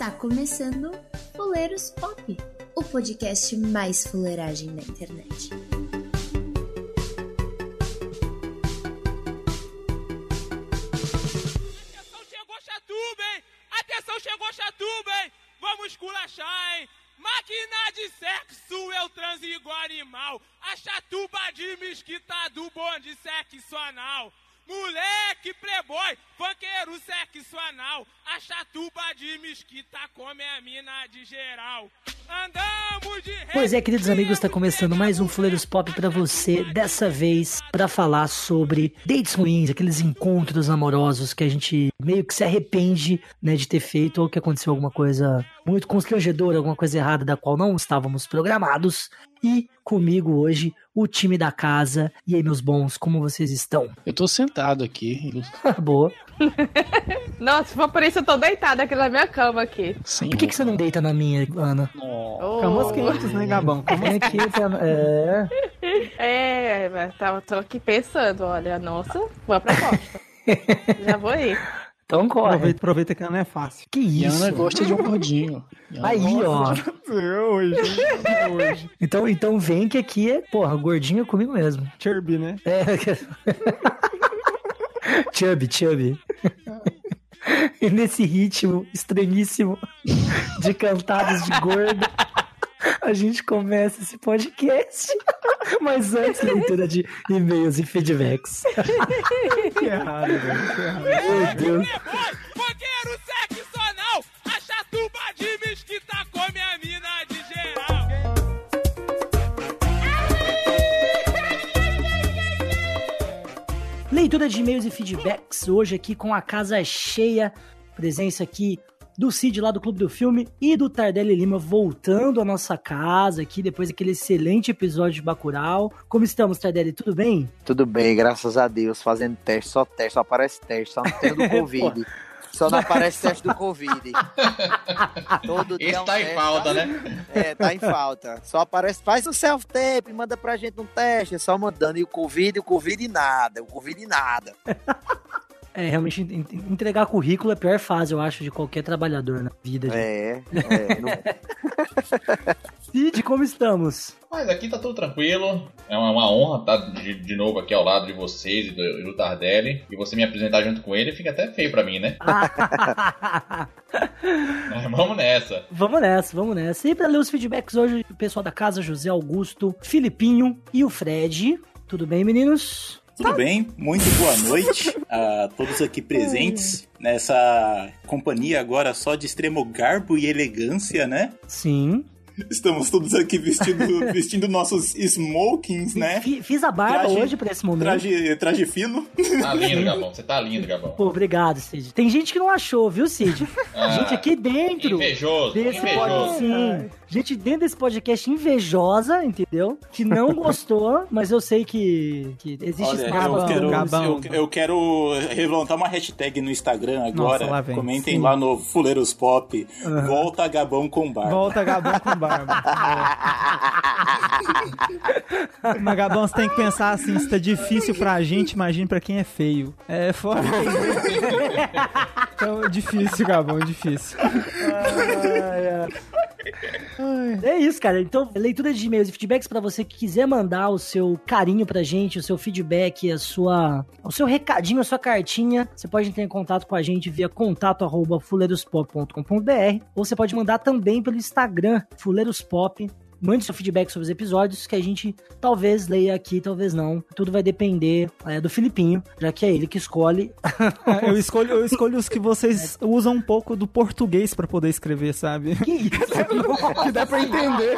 Está começando Fuleiros Pop, o podcast mais fuleiragem da internet. Atenção, chegou Chatuba, hein? Atenção, chegou Chatuba, hein? Vamos esculachar, hein? Máquina de sexo, eu transo igual animal. A chatuba de mesquita do bonde sexo anal. Moleque playboy, funkeiro sexo anal. A chatuba de mesquita come a mina de geral. Andamos de... Pois é, queridos amigos, está começando mais um Fuleiros Pop pra você, dessa vez para falar sobre dates ruins, aqueles encontros amorosos que a gente meio que se arrepende, né, de ter feito, ou que aconteceu alguma coisa muito constrangedora, alguma coisa errada da qual não estávamos programados. E comigo hoje, o time da casa. E aí, meus bons, como vocês estão? Eu tô sentado aqui. Boa. Nossa, se for por isso, eu tô deitada aqui na minha cama aqui. Sim, Por que você não deita na minha, Ana? Camas quentes, né, Gabão? É que, Mas tô aqui pensando, olha, nossa, boa proposta. Já vou ir. Então corre. Aproveita que não é fácil. Que E a isso? Ana gosta de um gordinho. Aí, ó. Hoje. Então vem que aqui é, porra, gordinho é comigo mesmo. Chirby, né? É. Chubby. E nesse ritmo estranhíssimo de cantadas de gordo, a gente começa esse podcast. Mas antes, leitura de e-mails e feedbacks. Que errado, velho. Que errado. Meu Deus. Playboy, funkeiro sexo anal. A chatuba de mesquita come a mina de geral. Leitura de e-mails e feedbacks, hoje aqui com a casa cheia, presença aqui do Cid lá do Clube do Filme e do Tardelli Lima voltando à nossa casa aqui depois daquele excelente episódio de Bacurau. Como estamos, Tardelli? Tudo bem? Tudo bem, graças a Deus, fazendo teste, só aparece teste, só não tem do Covid. Só não aparece teste do Covid. Todo dia Esse é um tá em teste, falta, né? É, tá em falta. Só aparece, faz o self-tape, manda pra gente um teste, é só mandando. E o Covid nada. É, realmente entregar currículo é a pior fase, eu acho, de qualquer trabalhador na vida. Cid, como estamos? Mas aqui tá tudo tranquilo. É uma honra estar de novo aqui ao lado de vocês e do Tardelli. E você me apresentar junto com ele fica até feio pra mim, né? Mas vamos nessa. Vamos nessa. E pra ler os feedbacks hoje, o pessoal da casa, José Augusto, Filipinho e o Fred. Tudo bem, meninos? Tudo bem, muito boa noite a todos aqui presentes nessa companhia agora só de extremo garbo e elegância, né? Sim. Estamos todos aqui vestindo nossos smokings, né? Fiz a barba hoje pra esse momento. Traje fino. Tá lindo, Gabão. Você tá lindo, Gabão. Pô, obrigado, Cid. Tem gente que não achou, viu, Cid? Gente aqui dentro. Invejoso. Sim. Gente dentro desse podcast invejosa, entendeu? Que não gostou, mas eu sei que existe espaço. Eu quero levantar uma hashtag no Instagram agora. Nossa, lá vem. Comentem lá no Fuleiros Pop. Volta Gabão com barba. Volta Gabão com barba. Mas Gabão, você tem que pensar assim, se tá difícil pra gente, imagine pra quem é feio. É foda. Então, difícil, Gabão, difícil. É isso, cara. Então, leitura de e-mails e feedbacks pra você que quiser mandar o seu carinho pra gente, o seu feedback, o seu recadinho, a sua cartinha, você pode entrar em contato com a gente via contato@fuleirospop.com.br ou você pode mandar também pelo Instagram, Fuleirospop. Mande seu feedback sobre os episódios que a gente talvez leia aqui, talvez não. Tudo vai depender do Filipinho, já que é ele que escolhe. Eu escolho os que vocês usam um pouco do português pra poder escrever, sabe? Que isso? Que dá pra entender.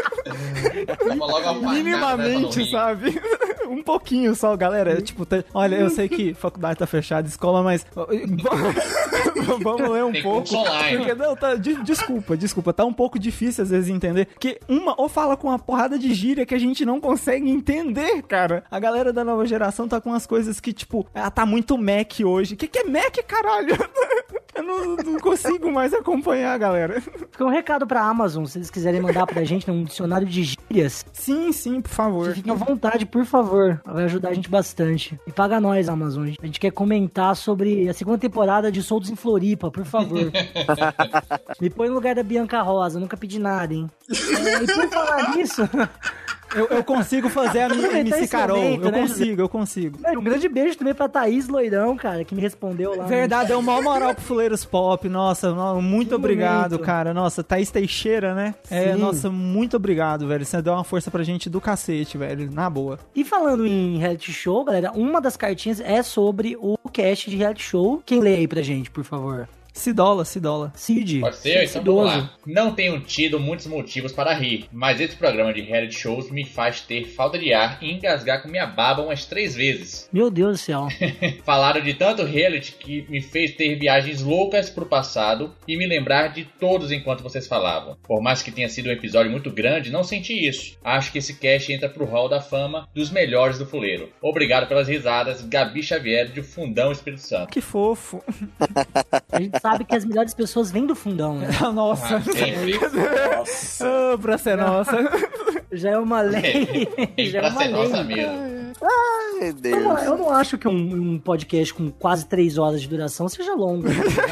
Logo Minimamente, sabe? Um pouquinho só, galera. Tipo, olha, eu sei que faculdade tá fechada, escola, mas vamos ler um pouco. Porque, não, tá, desculpa, tá um pouco difícil às vezes entender. Que ou fala com uma porrada de gíria que a gente não consegue entender, cara. A galera da nova geração tá com umas coisas que, tipo, tá muito Mac hoje. Que é Mac, caralho? Eu não consigo mais acompanhar, galera. Fica um recado pra Amazon, se eles quiserem mandar pra gente um dicionário de gírias. Sim, por favor. Fiquem à vontade, por favor. Vai ajudar a gente bastante. E paga nós, Amazon. A gente quer comentar sobre a segunda temporada de Soltos em Floripa, por favor. Me põe no lugar da Bianca Rosa, nunca pedi nada, hein? E por falar nisso... Eu consigo fazer a minha MC Carol. Momento, eu consigo. Um grande beijo também pra Thaís Loirão, cara, que me respondeu lá. Verdade, é o maior moral pro Fuleiros Pop. Nossa, muito obrigado, cara. Nossa, Thaís Teixeira, né? Nossa, muito obrigado, velho. Você deu uma força pra gente do cacete, velho. Na boa. E falando em reality show, galera, uma das cartinhas é sobre o cast de reality show. Quem lê aí pra gente, por favor? Cidola. Cid. Pode ser? Então vamos lá. Não tenho tido muitos motivos para rir, mas esse programa de reality shows me faz ter falta de ar e engasgar com minha baba umas 3 vezes. Meu Deus do céu. Falaram de tanto reality que me fez ter viagens loucas pro passado e me lembrar de todos enquanto vocês falavam. Por mais que tenha sido um episódio muito grande, não senti isso. Acho que esse cast entra pro hall da fama dos melhores do fuleiro. Obrigado pelas risadas, Gabi Xavier de Fundão, Espírito Santo. Que fofo. A gente sabe que as melhores pessoas vêm do fundão, né? Nossa. Nossa. Pra ser nossa. Já é uma lei. Já pra é uma ser lei. nossa mesmo. Ai, meu Deus. Eu não acho que um podcast com quase 3 horas de duração seja longo.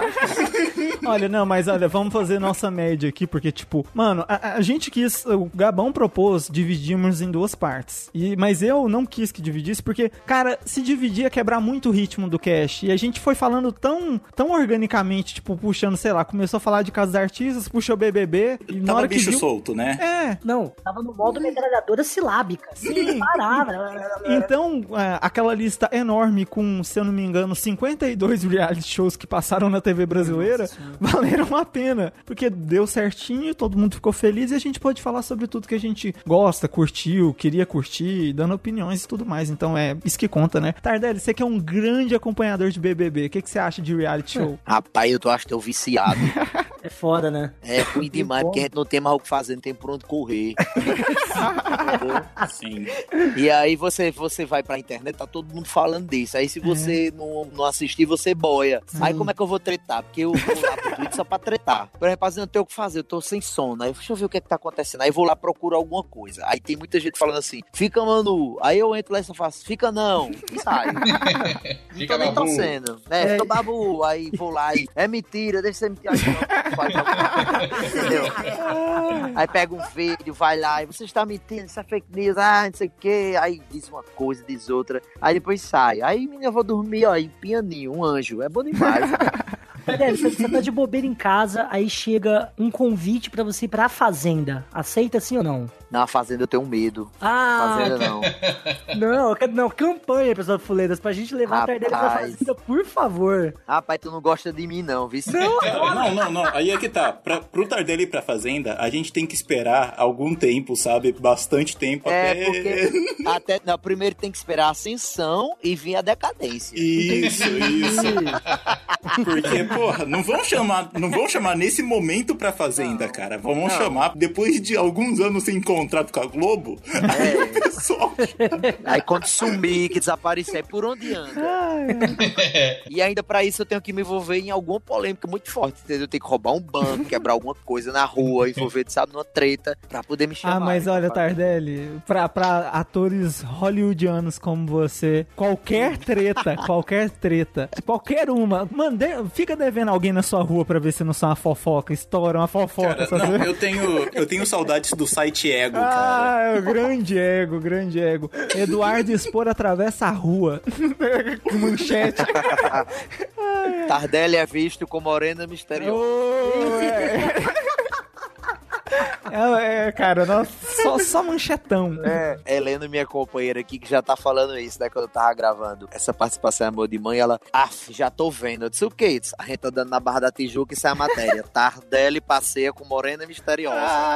Olha, vamos fazer nossa média aqui, porque, tipo, mano, a gente quis, o Gabão propôs dividirmos em 2 partes, mas eu não quis que dividisse, porque, cara, se dividir ia quebrar muito o ritmo do cast, e a gente foi falando tão organicamente, tipo, puxando, sei lá, começou a falar de casos artistas, puxou BBB, e na hora que bicho viu... solto, né? Não, tava no modo metralhadora silábica. Sim. Parava. Então, aquela lista enorme com, se eu não me engano, 52 reality shows que passaram na TV brasileira, valeram a pena, porque deu certinho, todo mundo ficou feliz e a gente pode falar sobre tudo que a gente gosta, curtiu, queria curtir, dando opiniões e tudo mais. Então é isso que conta, né? Tardelli, você que é um grande acompanhador de BBB, o que você acha de reality show? Rapaz, eu acho que eu viciado. É foda, né? É ruim demais, porque a gente não tem mais o que fazer, não tem por onde correr. Sim. E aí você vai pra internet, tá todo mundo falando disso. Aí se você não assistir, você boia. Aí como é que eu vou tretar? Porque eu vou lá pro Twitter só pra tretar. Por exemplo, eu não tenho o que fazer, eu tô sem sono. Aí deixa eu ver o que é que tá acontecendo. Aí vou lá procurar alguma coisa. Aí tem muita gente falando assim, fica, Manu. Aí eu entro lá e só faço, fica não. E saio. Não tô nem torcendo. Fica babu. Aí vou lá e é mentira, deixa você mentir. Entendeu? Aí pega um vídeo, vai lá e você está mentindo, isso é fake news, não sei o que. Aí diz uma coisa, diz outra. Aí depois sai. Aí eu vou dormir, ó, em pianinho, um anjo. É bom demais. Você tá de bobeira em casa, aí chega um convite pra você ir pra Fazenda. Aceita sim ou não? Na Fazenda eu tenho medo. Fazenda não. Não, campanha, pessoal do Fuleiras, pra gente levar a Tardelli pra Fazenda, por favor. Rapaz, tu não gosta de mim não, viu? Não. Aí é que tá. Pro Tardelli ir pra Fazenda, a gente tem que esperar algum tempo, sabe? Bastante tempo porque primeiro tem que esperar a ascensão e vir a decadência. Isso. Porque, porra, não vão chamar nesse momento pra Fazenda, cara. Vamos chamar depois de alguns anos sem contrato com a Globo. Aí quando sumir, que desaparecer, por onde anda? E ainda pra isso eu tenho que me envolver em alguma polêmica muito forte, entendeu? Eu tenho que roubar um banco, quebrar alguma coisa na rua, envolver, sabe, numa treta, pra poder me chamar. Mas olha, Tardelli, pra atores hollywoodianos como você, qualquer treta, qualquer uma, mano, fica devendo alguém na sua rua pra ver se não são uma fofoca, estoura uma fofoca. Cara, não, eu tenho saudades do site Ego, cara. O grande ego. Eduardo Expor atravessa a rua. Com manchete. Tardelli é visto com morena misteriosa. Cara, só manchetão. Helena, minha companheira aqui, que já tá falando isso, né? Quando eu tava gravando essa participação Amor de Mãe, ela, já tô vendo. Eu disse, o quê? A gente tá dando na Barra da Tijuca, isso é a matéria. Tardelli passeia com morena misteriosa.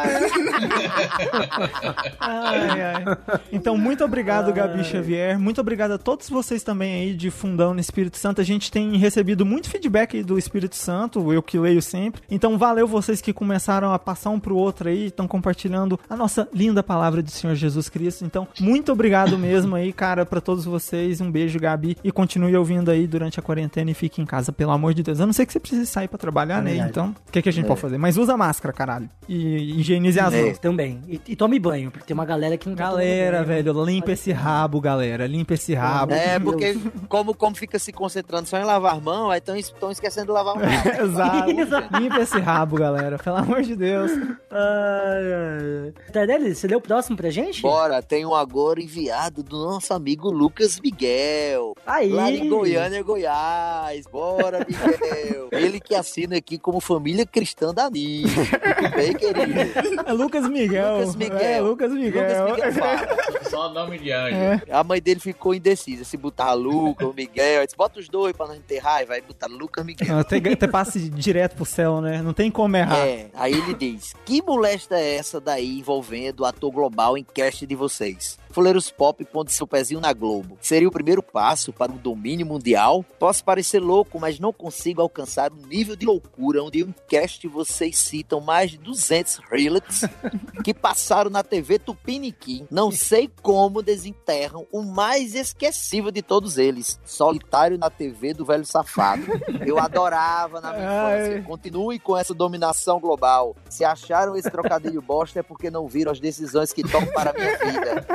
Então, muito obrigado, Gabi Xavier. Muito obrigado a todos vocês também aí de Fundão no Espírito Santo. A gente tem recebido muito feedback aí do Espírito Santo, eu que leio sempre. Então, valeu vocês que começaram a passar um pro outro aí, estão compartilhando a nossa linda palavra do Senhor Jesus Cristo. Então, muito obrigado mesmo aí, cara, pra todos vocês. Um beijo, Gabi. E continue ouvindo aí durante a quarentena e fique em casa, pelo amor de Deus. A não ser que você precise sair pra trabalhar, né? Então, o que a gente pode fazer? Mas usa máscara, caralho. E higienize as mãos. Também. E tome banho, porque tem uma galera que não tá Galera, velho, limpa esse rabo, galera. Limpa esse rabo. Porque como fica se concentrando só em lavar a mão, aí estão esquecendo de lavar o rabo. Exato. Limpa esse rabo, galera. Pelo amor de Deus. Tardelli, você leu o próximo pra gente? Bora, tem um agora enviado do nosso amigo Lucas Miguel. Aí. Lá em Goiânia, Goiás. Bora, Miguel. Ele que assina aqui como família cristã da NIS. Muito bem, querido. É Lucas Miguel. Lucas Miguel. Lucas Miguel fala. Só nome de anjo. A mãe dele ficou indecisa se botar Lucas ou Miguel. Eu disse, bota os dois pra não ter raiva. Vai botar Lucas Miguel. Até passe direto pro céu, né? Não tem como errar. Aí ele diz, que molesta é essa daí envolvendo o ator global em cast de vocês? Fuleiros Pop pondo seu pezinho na Globo. Seria o primeiro passo para um domínio mundial? Posso parecer louco, mas não consigo alcançar um nível de loucura onde em um cast vocês citam mais de 200 realities que passaram na TV Tupiniquim. Não sei como desenterram o mais esquecível de todos eles. Solitário na TV do Velho Safado. Eu adorava na minha infância. Continue com essa dominação global. Se acharam esse trocadilho bosta é porque não viram as decisões que tomam para a minha vida.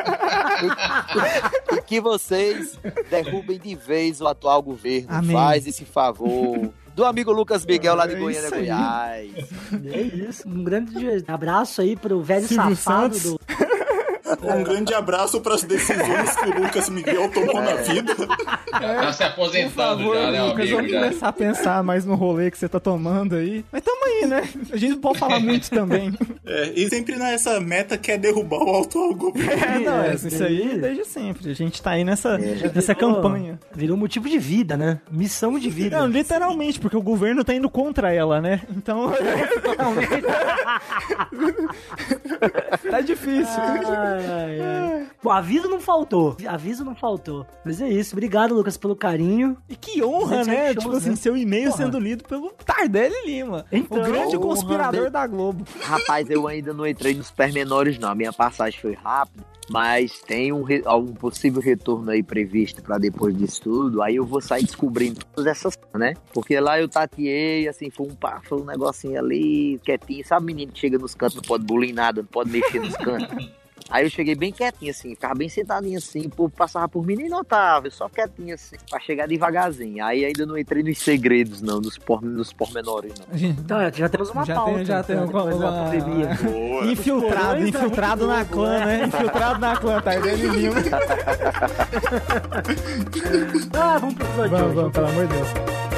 E que vocês derrubem de vez o atual governo. Amém. Faz esse favor. Do amigo Lucas Miguel lá de Goiânia, Goiás. É isso. Um grande abraço aí pro velho Silvio safado Santos. Um grande abraço para as decisões que o Lucas Miguel tomou na vida. Tá se aposentando já, né, Lucas, amigo? vamos começar a pensar mais no rolê que você tá tomando aí. Mas tamo aí, né? A gente não pode falar muito também. E sempre nessa meta que é derrubar o atual governo. Isso aí desde sempre. A gente tá aí nessa campanha. Virou motivo de vida, né? Missão de vida. Não, literalmente, porque o governo tá indo contra ela, né? Então... tá difícil. Bom, aviso não faltou. Mas é isso. Obrigado, Lucas, pelo carinho. E que honra, né? Shows, tipo assim, seu e-mail sendo lido pelo Tardelli Lima. Então, o grande conspirador da Globo. Rapaz, eu ainda não entrei nos pormenores, não. A minha passagem foi rápida. Mas tem um possível retorno aí previsto pra depois disso tudo. Aí eu vou sair descobrindo todas essas coisas, né? Porque lá eu tateei, assim, foi um negocinho ali, quietinho. Sabe, menino que chega nos cantos, não pode bulir nada, não pode mexer nos cantos. Aí eu cheguei bem quietinho, assim, ficava bem sentadinho, assim, o povo passava por mim, nem notava, eu só quietinho, assim, pra chegar devagarzinho. Aí ainda não entrei nos segredos, não, nos pormenores, não. Então, já temos uma pauta. Já tem uma infiltrado na clã, né? Infiltrado na clã, tá? Ele Lima. Vamos pro episódio. Vamos, pelo amor de Deus.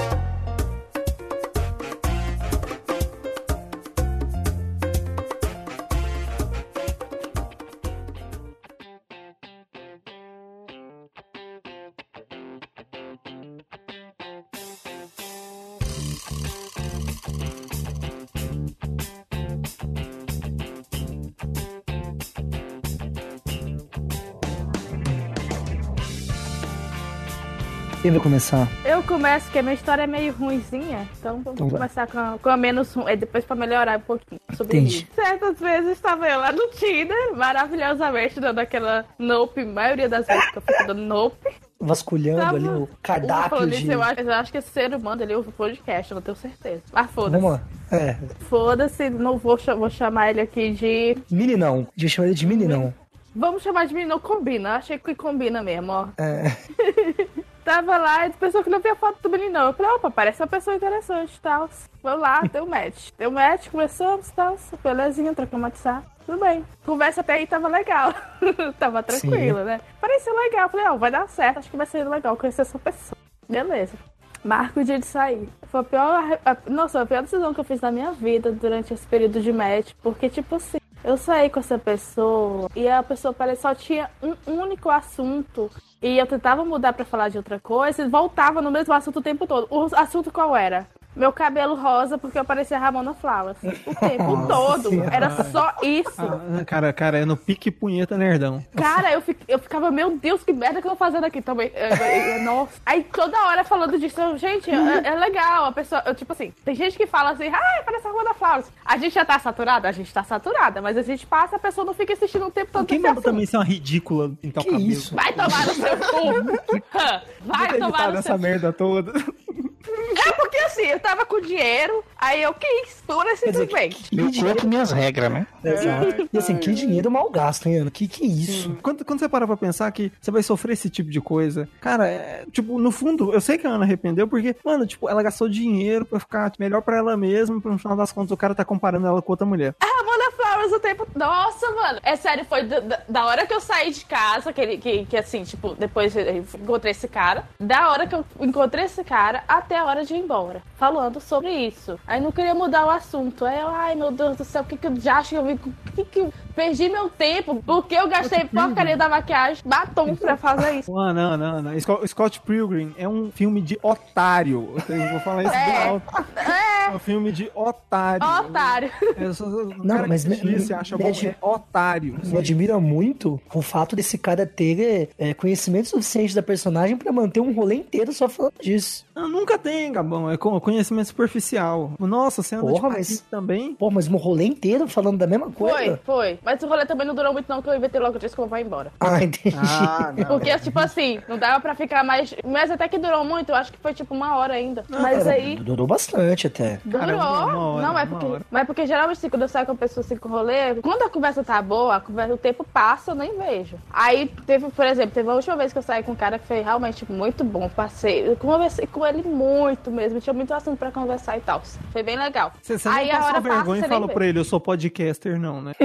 Quem vai começar? Eu começo, porque a minha história é meio ruinzinha. Então vamos começar com a menos ruim, depois pra melhorar um pouquinho sobre isso. Certas vezes estava eu lá no Tinder, maravilhosamente, dando aquela nope, maioria das vezes que eu fico dando nope. Vasculhando ali o cardápio de... Eu acho que esse ser humano ali ouve o podcast, eu não tenho certeza. Mas foda-se. Vamos lá. Foda-se, não vou chamar ele aqui de... Meninão. Deixa eu chamar ele de meninão. Vamos chamar de meninão, combina. Achei que combina mesmo, ó. Tava lá e pensou que não via foto do meninão. Eu falei, opa, parece uma pessoa interessante e tal. Vamos lá, deu match. Deu match, conversamos e tal. Belezinha, trocamos WhatsApp. Tudo bem. Conversa até aí tava legal. Tava tranquilo, né? Parecia legal. Falei, vai dar certo. Acho que vai ser legal conhecer essa pessoa. Beleza. Marca o dia de sair. Foi a pior decisão que eu fiz na minha vida durante esse período de match. Porque, tipo assim, eu saí com essa pessoa e a pessoa só tinha um único assunto. E eu tentava mudar pra falar de outra coisa e voltava no mesmo assunto o tempo todo. O assunto qual era? meu cabelo rosa porque eu parecia Ramona Flowers. O tempo todo. Era só isso. Cara, é no pique punheta nerdão. Cara, eu ficava, meu Deus, que merda que eu tô fazendo aqui também. Nossa. Aí toda hora falando disso, gente, é legal. A pessoa, tipo assim, tem gente que fala assim, parece a Ramona Flowers. A gente já tá saturada? A gente tá saturada, mas a gente passa, a pessoa não fica assistindo o tempo todo. Quem mandou também ser uma ridícula em tal cabelo? Isso? Vai tomar no seu cu. Vai tomar no seu cu. Merda toda. É porque assim, eu tava com dinheiro, aí eu quis, pura simplesmente. Eu conto minhas regras, né? Exato. E assim, que dinheiro mal gasto, hein, Ana? Que é isso? Sim. Quando você para pra pensar que você vai sofrer esse tipo de coisa, cara, tipo, no fundo, eu sei que a Ana arrependeu, porque, mano, tipo, ela gastou dinheiro pra ficar melhor pra ela mesma, no final das contas o cara tá comparando ela com outra mulher. A Ramona Flowers o tempo... Nossa, mano. É sério, foi da hora que eu saí de casa, que assim, tipo, depois eu encontrei esse cara, da hora que eu encontrei esse cara até a hora de ir embora, falando sobre isso. Aí não queria mudar o assunto. Aí eu, ai meu Deus do céu, o que eu já acho que eu vi? Que eu perdi meu tempo? Porque eu gastei porcaria da maquiagem, batom pra fazer isso. Não. Scott Pilgrim é um filme de otário. Eu vou falar isso bem alto. É um filme de otário. Otário. Não, mas você acha bom, é otário. Me admira muito o fato desse cara ter conhecimento suficiente da personagem pra manter um rolê inteiro só falando disso. Não, nunca tem, Gabão. É conhecimento superficial. Nossa, você anda de patins também? Pô, mas um rolê inteiro falando da mesma coisa? Foi. Mas o rolê também não durou muito não, que eu inventei logo disso que eu vou embora. Ah, entendi. Porque, tipo assim, não dava pra ficar mais... Mas até que durou muito, eu acho que foi tipo 1 hora ainda. Mas aí... Durou bastante até. Durou. Caramba, Mas porque geralmente assim, quando eu saio com a pessoa assim com rolê, quando a conversa tá boa, o tempo passa, eu nem vejo. Aí teve, por exemplo, teve a última vez que eu saí com um cara que foi realmente muito bom. Eu conversei com ele muito mesmo, tinha muito assunto pra conversar e tal. Foi bem legal. Você aí não passou vergonha e falou pra ele, eu sou podcaster, não, né?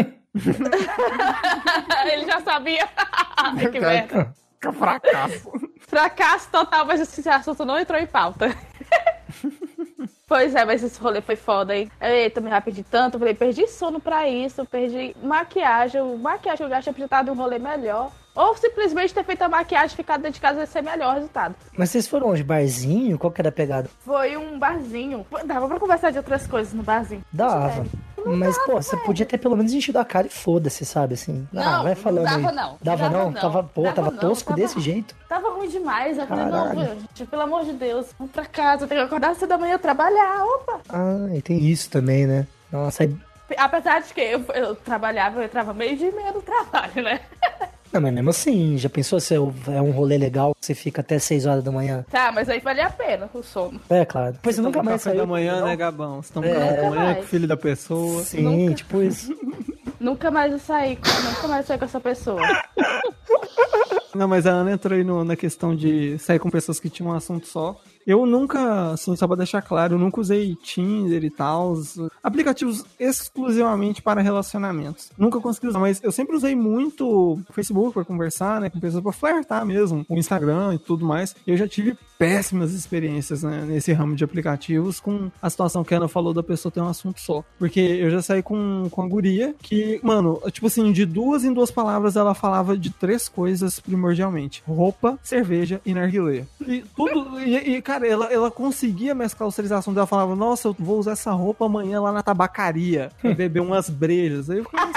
Ele já sabia. Que merda. Que fracasso. Fracasso total, mas esse assunto não entrou em pauta. Pois é, mas esse rolê foi foda, hein? Eita, me rapidi tanto, eu falei, perdi sono pra isso, perdi maquiagem. Maquiagem eu gastei pra ter um rolê melhor. Ou simplesmente ter feito a maquiagem, ficar dentro de casa e ser melhor o resultado. Mas vocês foram onde? Barzinho? Qual que era a pegada? Foi um barzinho. Dava pra conversar de outras coisas no barzinho. Dava. Mas, pô, você podia ter pelo menos enchido a cara e foda-se, sabe, assim. Não, vai falando não dava aí. não. Dava não? Tava tosco desse jeito? Tava ruim demais. Eu falei, não, gente, pelo amor de Deus, vamos pra casa, eu tenho que acordar cedo da manhã trabalhar, opa. Ah, e tem isso também, né? Nossa, aí... Apesar de que eu trabalhava, eu entrava 12:30 no trabalho, né? Não, mas mesmo assim, já pensou se é um rolê legal, você fica até 6 horas da manhã? Tá, mas aí valia a pena o sono. É, claro. Depois você nunca mais saiu. Da manhã, né, Gabão? Você toma café da manhã com o filho da pessoa. Sim, tipo isso. Nunca mais eu saí com essa pessoa. Não, mas a Ana entrou aí na questão de sair com pessoas que tinham um assunto só. Eu nunca, assim, só pra deixar claro, eu nunca usei Tinder e tal, aplicativos exclusivamente para relacionamentos. Nunca consegui usar, mas eu sempre usei muito o Facebook pra conversar, né, com pessoas pra flertar mesmo, o Instagram e tudo mais. Eu já tive péssimas experiências, né, nesse ramo de aplicativos com a situação que a Ana falou da pessoa ter um assunto só. Porque eu já saí com a guria que, mano, tipo assim, de 2 em 2 palavras ela falava de 3 coisas primordialmente: roupa, cerveja e narguilé. E tudo, e cara, ela conseguia mesclar os 3 assuntos. Ela falava, nossa, eu vou usar essa roupa amanhã lá na tabacaria pra beber umas brejas. Aí eu ficava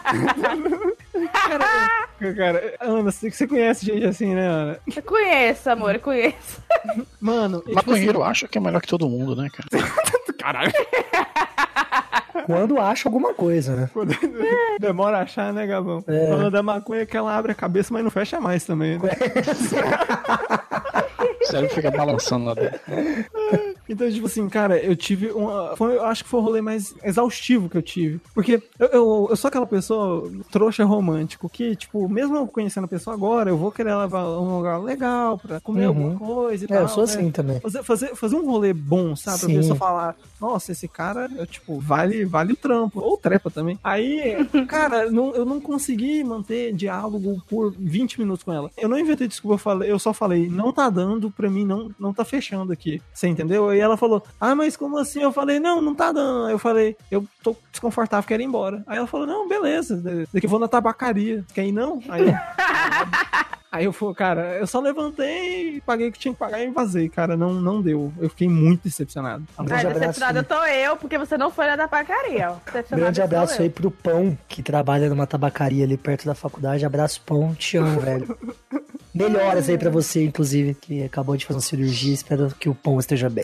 assim... Cara, Ana, você conhece gente assim, né, Ana? Eu conheço, amor, eu conheço. Mano... Maconheiro tipo, acha que é melhor que todo mundo, né, cara? Caralho. Quando acha alguma coisa, né? Demora a achar, né, Gabão? É. Falando da maconha que ela abre a cabeça, mas não fecha mais também, né? Sério, fica balançando lá dentro. Então, tipo assim, cara, eu tive eu acho que foi o rolê mais exaustivo que eu tive. Porque eu sou aquela pessoa trouxa romântico que, tipo, mesmo eu conhecendo a pessoa agora, eu vou querer levar um lugar legal pra comer alguma coisa e tal. Eu sou assim, né? também. Fazer um rolê bom, sabe? Sim. Pra pessoa falar, nossa, esse cara, tipo, vale o trampo. Ou trepa também. Aí, cara, eu não consegui manter diálogo por 20 minutos com ela. Eu não inventei desculpa, eu só falei, não tá dando, pra mim não tá fechando aqui. Você entendeu? Aí ela falou, mas como assim? Eu falei, não tá dando. Aí eu falei, eu tô desconfortável, quero ir embora. Aí ela falou, não, beleza, daqui eu vou na tabacaria. Quer ir não? Aí Aí eu fui, cara, eu só levantei, paguei o que tinha que pagar e vazei, cara. Não deu. Eu fiquei muito decepcionado. Decepcionada tô eu, porque você não foi na tabacaria. Grande abraço aí pro Pão, que trabalha numa tabacaria ali perto da faculdade. Abraço, Pão, te amo, velho. Melhoras aí pra você, inclusive, que acabou de fazer uma cirurgia. Espero que o Pão esteja bem.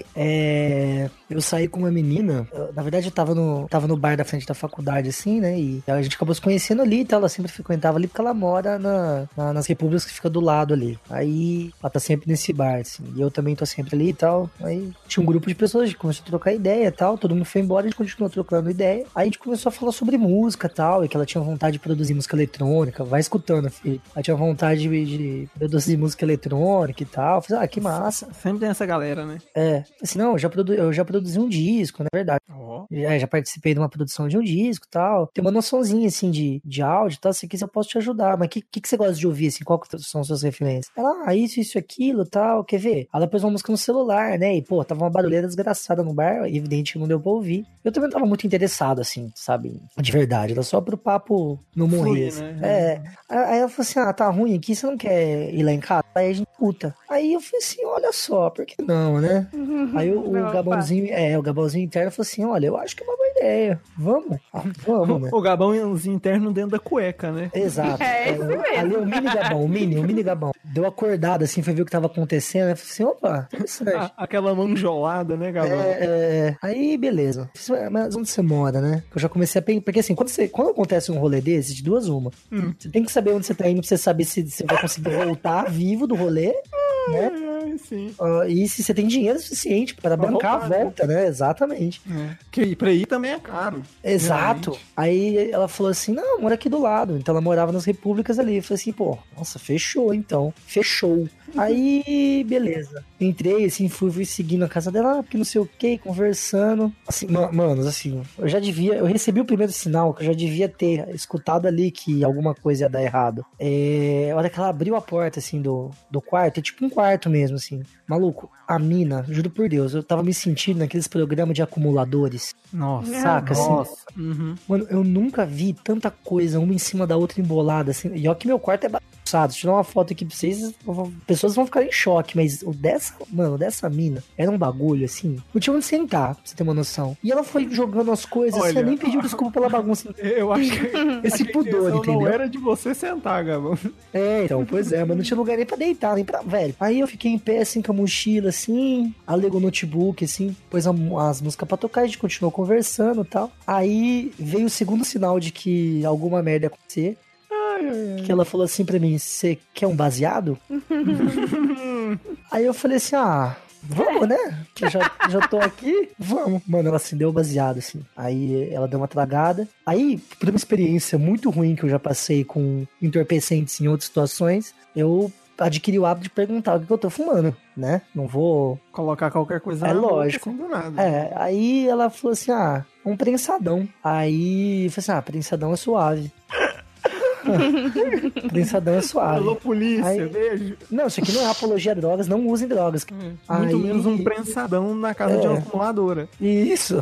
Eu saí com uma menina. Na verdade, eu tava no bar da frente da faculdade, assim, né? E a gente acabou se conhecendo ali e tal. Ela sempre frequentava ali porque ela mora nas repúblicas que fica do lado ali. Aí ela tá sempre nesse bar, assim. E eu também tô sempre ali e tal. Aí tinha um grupo de pessoas, a gente começou a trocar ideia e tal. Todo mundo foi embora, a gente continuou trocando ideia. Aí a gente começou a falar sobre música e tal. E que ela tinha vontade de produzir música eletrônica. Vai escutando, filho. Ela tinha vontade de produzir música eletrônica e tal. Eu falei, que massa. Sempre tem essa galera, né? Assim, não, eu já produzi um disco, na verdade. Já participei de uma produção de um disco e tal. Tem uma noçãozinha, assim, de áudio e tal. Se quiser, eu posso te ajudar. Mas o que você gosta de ouvir, assim? Qual que são suas referências? Ela, isso, aquilo e tal. Quer ver? Ela pôs uma música no celular, né? E, pô, tava uma barulheira desgraçada no bar. Evidente que não deu pra ouvir. Eu também tava muito interessado, assim, sabe? De verdade. Era só pro papo não morrer. Assim. Né? Aí ela falou assim, tá ruim aqui, você não quer ir lá em casa? Aí a gente puta. Aí eu falei assim, olha só, por que não, né? Aí o Gabãozinho interno falou assim, olha, eu acho que é uma boa ideia. Vamos, né? O Gabãozinho interno dentro da cueca, né? Exato. Isso mesmo. Ali é o mini Gabão, o mini Gabão. Deu acordado, assim, foi ver o que tava acontecendo. Eu falei assim, opa, interessante. Aquela manjolada, né, Gabão? Aí, beleza. Mas onde você mora, né? Eu já comecei a pensar, porque assim, quando acontece um rolê desse, de duas uma, você tem que saber onde você tá indo pra você saber se você vai conseguir voltar vivo do rolê, né? Sim. E se você tem dinheiro suficiente para bancar a volta, né? Exatamente. Que pra ir também é caro. Exato. Realmente. Aí ela falou assim, não, mora aqui do lado. Então ela morava nas repúblicas ali. Eu falei assim, pô, nossa, fechou então. Fechou. Aí, beleza. Entrei, assim, fui seguindo a casa dela, porque não sei o que, conversando. Assim, mano, assim, eu recebi o primeiro sinal que eu já devia ter escutado ali que alguma coisa ia dar errado. A hora que ela abriu a porta, assim, do quarto, é tipo um quarto mesmo, assim. Maluco, a mina, juro por Deus, eu tava me sentindo naqueles programas de acumuladores. Nossa. Saca, assim? Nossa. Uhum. Mano, eu nunca vi tanta coisa, uma em cima da outra embolada, assim. E ó que meu quarto é bagunçado. Se eu tirar uma foto aqui pra vocês, pessoas vão ficar em choque, mas dessa mina, era um bagulho, assim. Não tinha onde sentar, pra você ter uma noção. E ela foi jogando as coisas, assim, ela nem pediu desculpa pela bagunça. Eu acho que esse pudor, entendeu? Não era de você sentar, Gabão. Então, pois é, mas não tinha lugar nem pra deitar, nem pra... Velho, aí eu fiquei em pé, assim, com a mochila, assim, alegou o notebook, assim, pôs as músicas pra tocar, a gente continuou conversando e tal. Aí veio o segundo sinal de que alguma merda ia acontecer. Que ela falou assim pra mim, você quer um baseado? Aí eu falei assim, vamos, né? Eu já tô aqui, vamos. Mano, ela acendeu o baseado, assim. Aí ela deu uma tragada. Aí, por uma experiência muito ruim que eu já passei com entorpecentes em outras situações, eu adquiri o hábito de perguntar o que eu tô fumando, né? Não vou colocar qualquer coisa. É lógico. Assim do nada. Aí ela falou assim, um prensadão. Aí eu falei assim, prensadão é suave. Prensadão é suave. Alô, polícia, beijo. Não, isso aqui não é apologia a drogas, não usem drogas. Muito menos um prensadão na casa de uma acumuladora. Isso.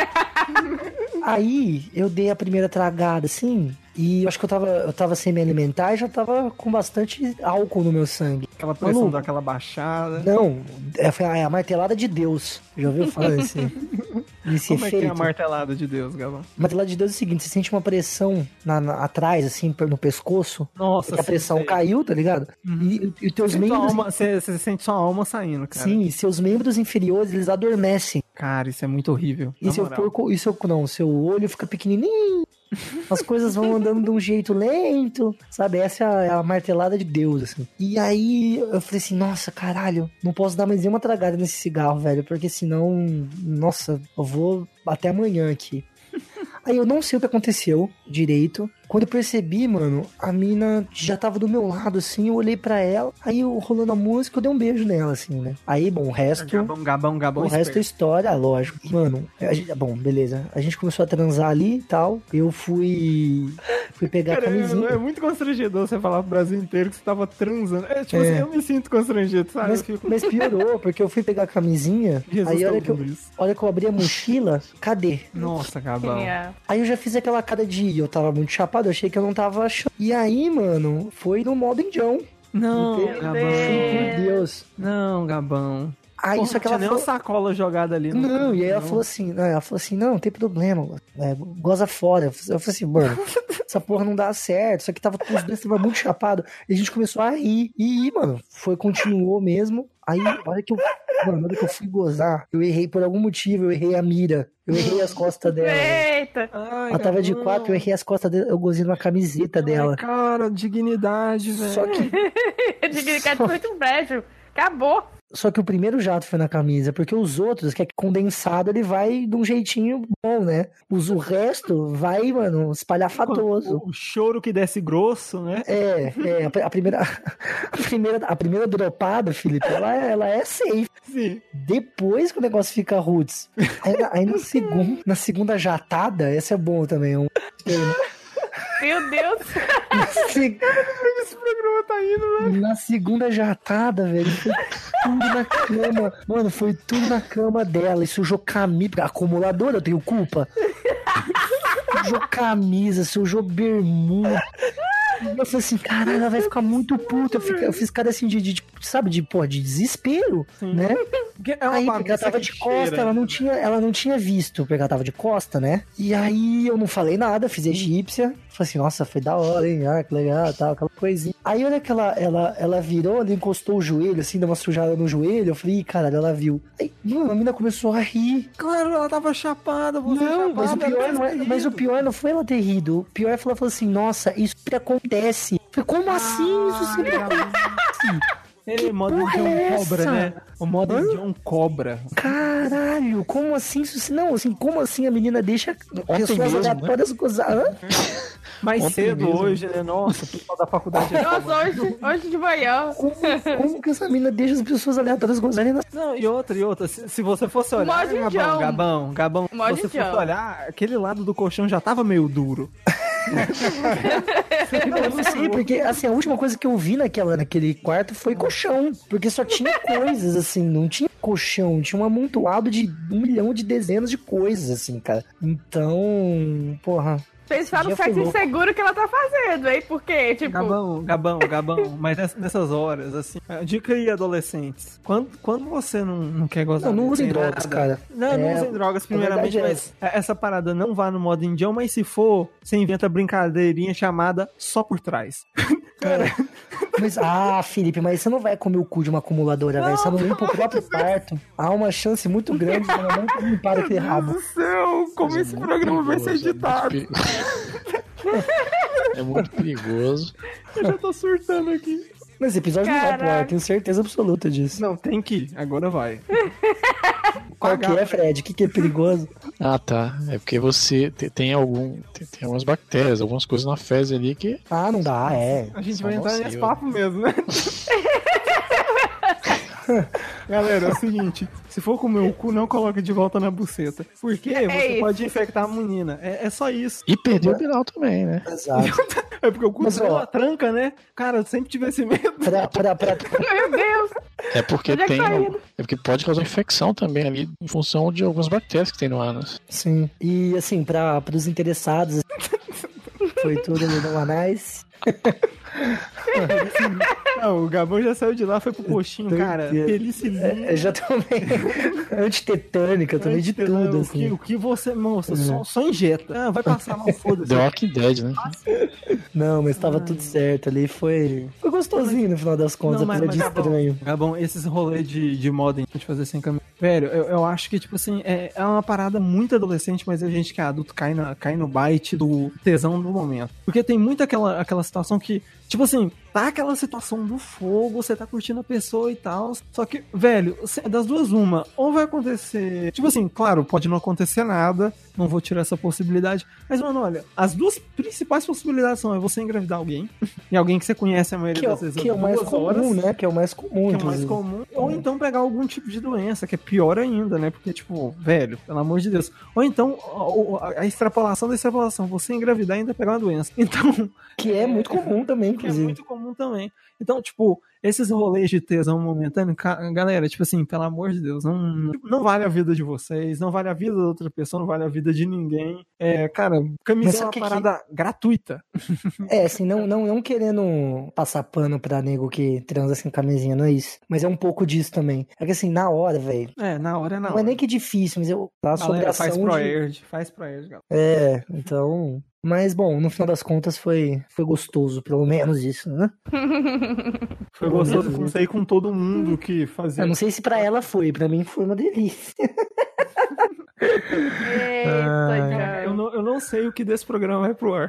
Aí eu dei a primeira tragada, assim, e eu acho que eu tava sem me alimentar e já tava com bastante álcool no meu sangue. Aquela pressão daquela baixada. Não, foi a martelada de Deus. Já ouviu falar assim? Como é que é a martelada de Deus, Gabão? A martelada de Deus é o seguinte, você sente uma pressão atrás, assim, no pescoço. Nossa, a pressão caiu, tá ligado? Uhum. E teus membros... Você sente sua alma saindo, cara. Sim, seus membros inferiores, eles adormecem. Cara, isso é muito horrível. E seu olho fica pequenininho. As coisas vão andando de um jeito lento, sabe? Essa é a martelada de Deus, assim. E aí eu falei assim, nossa, caralho, não posso dar mais nenhuma tragada nesse cigarro, velho, porque senão, nossa, eu vou até amanhã aqui. Aí eu não sei o que aconteceu direito. Quando eu percebi, mano, a mina já tava do meu lado, assim, eu olhei pra ela, aí eu rolando a música, eu dei um beijo nela, assim, né? Aí, bom, o resto... Gabão, o resto é história, lógico. Mano, bom, beleza. A gente começou a transar ali e tal, eu fui pegar a camisinha. É muito constrangedor você falar pro Brasil inteiro que você tava transando. Assim, eu me sinto constrangido, sabe? Mas piorou, porque eu fui pegar a camisinha, aí olha que eu abri a mochila, cadê? Nossa, Gabão. Aí eu já fiz aquela cara de... Eu tava muito chapado, eu achei que eu não tava achando. E aí, mano, foi no modo indião. Não, Gabão. Meu Deus. Não, Gabão. Aí Porra, só que ela tinha nem uma sacola jogada ali. Não, e aí ela falou assim, não tem problema, goza fora. Eu falei assim, mano, essa porra não dá certo, só que tava com os dois tava muito chapado, e a gente começou a rir, mano, continuou mesmo. Aí, na hora que eu fui gozar, eu errei por algum motivo, eu errei a mira. Eu errei as costas dela. Eita! Ai, ela tava de 4, eu errei as costas dela, eu gozei numa camiseta dela. Ai, cara, dignidade, velho. Só que... dignidade foi muito brejo. Acabou. Só que o primeiro jato foi na camisa, porque os outros, que é condensado, ele vai de um jeitinho bom, né? O resto vai, mano, espalhafatoso. O choro que desce grosso, né? A primeira dropada, Felipe, ela é safe. Sim. Depois que o negócio fica roots. Aí na segunda jatada, esse é bom também. Meu Deus! Esse programa tá indo, velho. Na segunda jatada, velho, foi tudo na cama. Mano, foi tudo na cama dela. E sujou camisa. Acumuladora, eu tenho culpa. Sujou camisa, sujou bermuda. Eu falei assim, caralho, ela vai ficar muito puta. Eu fiz cara assim de desespero, né? Aí, porque ela tava de costa, ela não tinha visto, porque ela tava de costa, né? E aí eu não falei nada, fiz egípcia. Falei assim, nossa, foi da hora, hein? Ah, que legal, tal, aquela coisinha. Aí olha que ela virou, ela encostou o joelho, assim, deu uma sujada no joelho. Eu falei, caralho, ela viu. Aí, mano, a mina começou a rir. Claro, ela tava chapada, mas o pior não foi ela ter rido. O pior é que ela falou assim, nossa, isso sempre acontece. Eu falei, como assim isso sempre acontece? Ele é o modo de um cobra, né? O modo de um cobra. Caralho, como assim? Não, assim, como assim a menina deixa pessoas aleatórias gozar? Mais cedo hoje, né? Nossa, o pessoal da faculdade... Nossa, hoje de manhã. Como que essa menina deixa as pessoas aleatórias gozarem? Não, e outra, se você fosse olhar, Gabão, se você fosse olhar, aquele lado do colchão já tava meio duro. Eu não sei, porque assim, a última coisa que eu vi naquele quarto foi colchão, porque só tinha coisas, assim, não tinha colchão, tinha um amontoado de 1 milhão de dezenas de coisas, assim, cara. Então, porra... Vocês falam o sexo inseguro que ela tá fazendo, hein? Porque, tipo... Gabão, mas nessas horas, assim... Dica aí, adolescentes. Quando você não quer gozar... Não usem drogas, cara. Não usem drogas, primeiramente, mas essa parada não vá no modo indião, mas se for, você inventa brincadeirinha chamada só por trás. Cara... Mas, Felipe, mas você não vai comer o cu de uma acumuladora, velho. Você não limpa o próprio parto. Há uma chance muito grande de não limpar aquele rabo. Meu Deus do céu, como esse programa vai ser editado. É muito perigoso. Eu já tô surtando aqui. Nesse episódio não vai pro ar, tenho certeza absoluta disso. Não, tem que ir, agora vai. Qual que é, Fred? O que é perigoso? Ah, tá. É porque você tem algumas bactérias, algumas coisas na fezes ali que... Ah, não dá, A gente vai entrar nesse papo mesmo, né? Galera, é o seguinte, se for comer o cu, não coloque de volta na buceta. Porque você pode infectar a menina. É só isso. E perder o Bilal também, né? Exato. É porque o cu é uma tranca, né? Cara, eu sempre tive esse medo. Meu Deus! É porque é porque pode causar infecção também ali, em função de algumas bactérias que tem no ânus. Sim. E assim, para os interessados, foi tudo no anais. Não, o Gabão já saiu de lá, foi pro coxinho, cara. Penicilina. Eu já tomei antitetânica, tomei de tudo, assim. O que você, moça, só injeta. Vai passar mal, foda-se. The Walking Dead, né? Não, mas tava tudo certo ali, foi gostosinho no final das contas, apesar de estranho. Gabão, esses rolês de modem, de fazer sem câmera. Velho, eu acho que, tipo assim, é uma parada muito adolescente, mas a gente que é adulto cai no bite do tesão do momento. Porque tem muito aquela situação que, tipo assim, tá aquela situação do fogo, você tá curtindo a pessoa e tal, só que, velho, das duas uma, ou vai acontecer, tipo assim, claro, pode não acontecer nada, não vou tirar essa possibilidade, mas, mano, olha, as duas principais possibilidades são você engravidar alguém, e alguém que você conhece a maioria das vezes, que é o mais comum, né? Que é o mais comum, ou então pegar algum tipo de doença, que é pior ainda, né? Porque, tipo, velho, pelo amor de Deus. Ou então, a extrapolação da extrapolação, você engravidar e ainda pegar uma doença. Então... Que é muito comum também, inclusive. Que é muito comum também. Então, tipo, esses rolês de tesão momentâneo, galera, tipo assim, pelo amor de Deus, não vale a vida de vocês, não vale a vida da outra pessoa, não vale a vida de ninguém. Cara, camisa é uma parada gratuita. Assim, não querendo passar pano pra nego que transa sem camisinha, não é isso. Mas é um pouco disso também. É que assim, na hora, velho. Na hora não é nem que difícil, mas eu faço obrigação faz pro Erd, galera. Então... Mas, bom, no final das contas foi gostoso, pelo menos isso, né? Foi gostoso por sair com todo mundo que fazia. Eu não sei se pra ela foi, pra mim foi uma delícia. Eu não sei o que desse programa vai pro ar.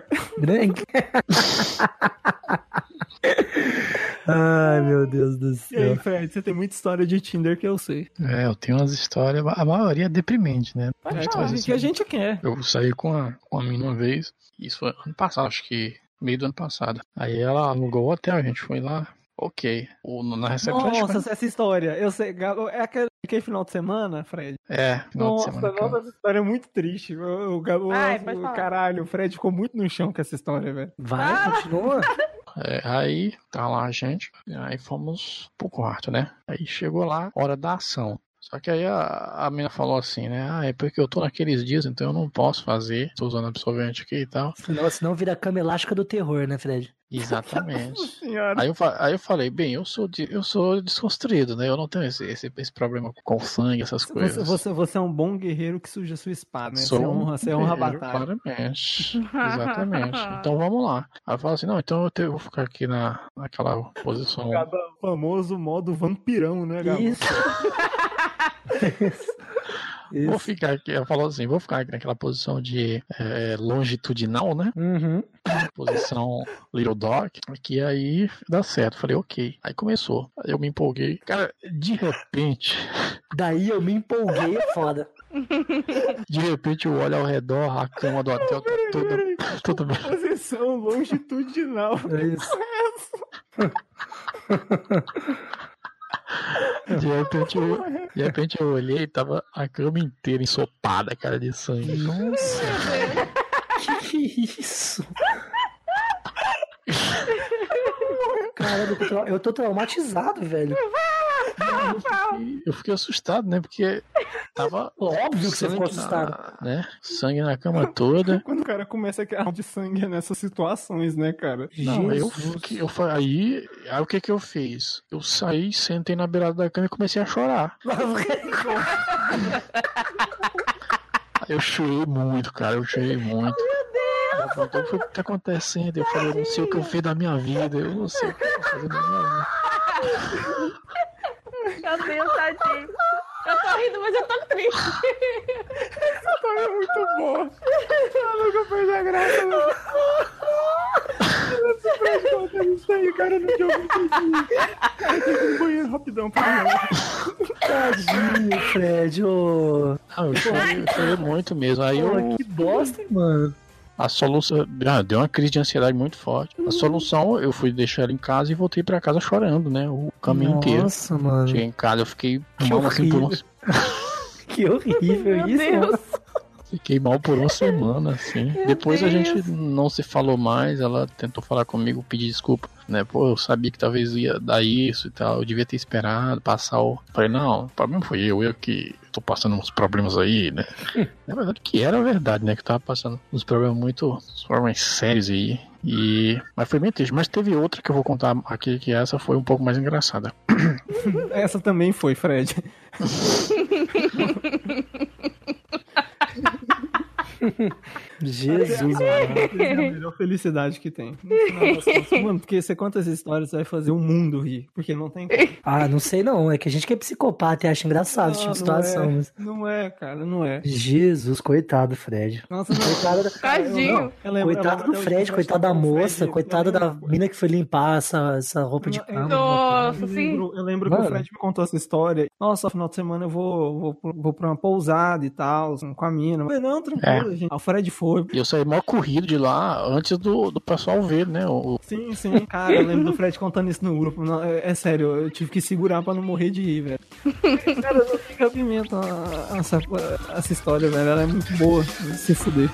Ai, meu Deus do céu. E aí, Fred, você tem muita história de Tinder que eu sei. Eu tenho umas histórias, a maioria é deprimente, né? Que a gente quer. Eu saí com a menina uma vez, isso foi ano passado, acho que meio do ano passado. Aí ela alugou o hotel, a gente foi lá. Ok. Na recepção. Nossa, essa história. Eu sei. É aquele final de semana, Fred? Final de semana. Nossa, essa história é muito triste. Caralho, o Fred ficou muito no chão com essa história, velho. Vai, continua. Aí tá lá a gente. Aí fomos pro quarto, né? Aí chegou lá, hora da ação. Só que aí a menina falou assim, né? É porque eu tô naqueles dias, então eu não posso fazer. Tô usando absorvente aqui e tal. Senão vira a cama elástica do terror, né, Fred? Exatamente. Aí eu falei, bem, eu sou desconstruído, né? Eu não tenho esse problema com sangue, essas coisas. Você é um bom guerreiro que suja sua espada, né? Você honra a batalha. Claramente. Exatamente. Então vamos lá. Aí eu falo assim, não, então eu vou ficar aqui naquela posição. O famoso modo vampirão, né, Gabo? Isso. Vou ficar aqui, ela falou assim, vou ficar aqui naquela posição de longitudinal, né? Uhum. Posição Little Dog, que aí dá certo. Falei, ok. Aí começou. Aí eu me empolguei. Cara, de repente... Daí eu me empolguei, é foda. De repente eu olho ao redor, a cama do hotel tá toda... Posição longitudinal. É isso. De repente eu olhei e tava a cama inteira ensopada, cara, de sangue. Nossa, velho. Que isso? Caramba, eu tô traumatizado, velho. Eu fiquei assustado, né? Porque tava óbvio que você ficou assustado, né? Sangue na cama toda. Quando o cara começa a criar de sangue nessas situações, né, cara? Não, aí o que eu fiz? Eu saí, sentei na beirada da cama e comecei a chorar. Eu chorei muito, cara. Eu chorei muito. Ela perguntou o que tá acontecendo. Eu falei, eu não sei o que eu fiz da minha vida. Eu não sei o que eu tô fazendo da minha vida. Meu Deus, tadinho. Eu tô rindo, mas eu tô triste. Essa história é muito boa. Eu nunca perdi a graça. Esse Fred contando isso aí, cara, não tinha ouvido. Cara, tem que ir no banheiro rapidão pra mim. Tadinho, Fred. Eu chorei muito mesmo. Aí que bosta, mano. A solução... deu uma crise de ansiedade muito forte. A solução, eu fui deixar ela em casa e voltei pra casa chorando, né? O caminho inteiro. Nossa, mano. Cheguei em casa, eu fiquei mal assim por Que horrível isso, mano. Fiquei mal por uma semana, assim. Depois a gente não se falou mais. Ela tentou falar comigo, pedir desculpa, né? Pô, eu sabia que talvez ia dar isso e tal. Eu devia ter esperado passar o... Falei, não, o problema foi eu que tô passando uns problemas aí, né? Na verdade, que era a verdade, né? Que eu tava passando uns problemas sérios aí. Mas foi bem triste. Mas teve outra que eu vou contar aqui, que essa foi um pouco mais engraçada. Essa também foi, Fred. Jesus, mano. É a melhor felicidade que tem. Mano, porque você conta essas histórias, você vai fazer o mundo rir. Porque não tem como. Não sei não. É que a gente que é psicopata e acha engraçado esse tipo de situação. Mas... Não é, cara, não é. Jesus, coitado, Fred. Nossa, não. Tadinho. Coitado do Fred, coitado da moça, coitado da mina que foi limpar essa roupa de cama. Nossa, sim. Eu lembro que o Fred me contou essa história. Nossa, no final de semana eu vou pra uma pousada e tal, com a mina. Eu falei, não, tranquilo, gente. O Fred foi. E eu saí mó corrido de lá antes do pessoal ver, né? Sim. Cara, eu lembro do Fred contando isso no grupo. Não, é sério, eu tive que segurar pra não morrer de rir, velho. Cara, não fica pimenta essa história, velho. Ela é muito boa. Se fuder.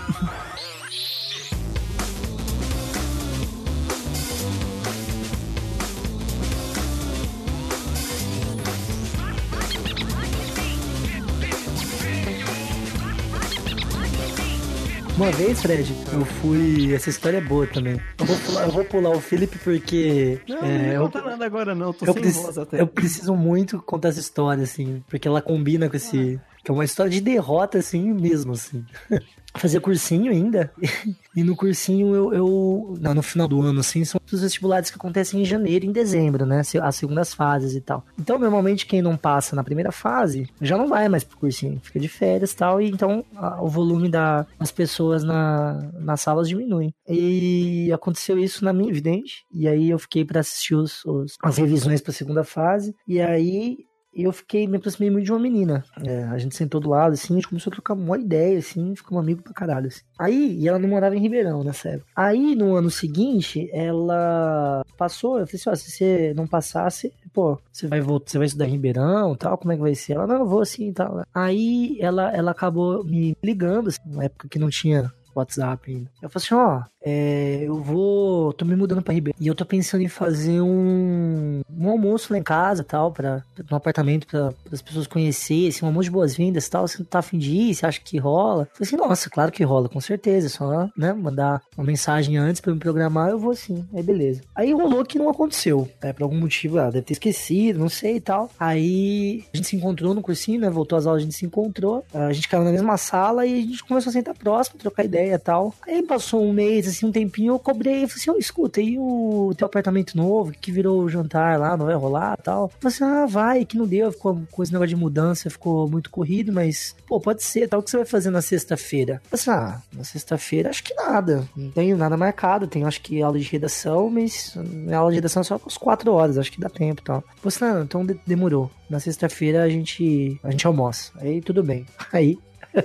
Uma vez, Fred, eu fui... Essa história é boa também. Eu vou pular o Felipe porque... Não tá nada agora não, tô sem voz até. Eu preciso muito contar essa história, assim, porque ela combina com esse... Que é uma história de derrota, assim, mesmo, assim. Fazia cursinho ainda, e no cursinho no final do ano, assim, são os vestibulares que acontecem em janeiro e em dezembro, né, as segundas fases e tal. Então, normalmente, quem não passa na primeira fase, já não vai mais pro cursinho, fica de férias e tal, e então o volume das pessoas nas salas diminui. E aconteceu isso na minha evidente, e aí eu fiquei pra assistir as revisões pra segunda fase, e aí... E eu me aproximei muito de uma menina. A gente sentou do lado, assim, a gente começou a trocar uma ideia, assim, ficou um amigo pra caralho, assim. E ela não morava em Ribeirão, nessa época. Aí, no ano seguinte, ela passou, eu falei assim, se você não passasse, você vai estudar em Ribeirão e tal, como é que vai ser? Ela, não, eu vou assim e tal. Aí, ela acabou me ligando, assim, na época que não tinha WhatsApp ainda. Eu falei assim, tô me mudando pra Ribeirão e eu tô pensando em fazer um almoço lá em casa, tal, no apartamento pra as pessoas conhecerem, assim, um almoço de boas-vindas, tal, você não tá a fim de ir, você acha que rola? Eu falei assim, nossa, claro que rola, com certeza, só, né, mandar uma mensagem antes pra me programar, eu vou sim, aí beleza. Aí rolou que não aconteceu, por algum motivo, ela deve ter esquecido, não sei e tal. Aí a gente se encontrou no cursinho, né, voltou às aulas, a gente se encontrou, a gente caiu na mesma sala e a gente começou a sentar próximo, trocar ideia e tal. Aí passou um mês, assim, um tempinho, eu cobrei, eu falei assim, escuta, e o teu apartamento novo, que virou o jantar lá, não vai rolar e tal? Eu falei assim, vai, que não deu, ficou com esse negócio de mudança, ficou muito corrido, mas, pode ser, tal, o que você vai fazer na sexta-feira? Eu falei assim, na sexta-feira, acho que nada, não tenho nada marcado, tenho, acho que aula de redação, mas minha aula de redação é só com as 4 horas, acho que dá tempo e tal. Eu falei assim, então demorou, na sexta-feira a gente almoça, aí tudo bem, aí...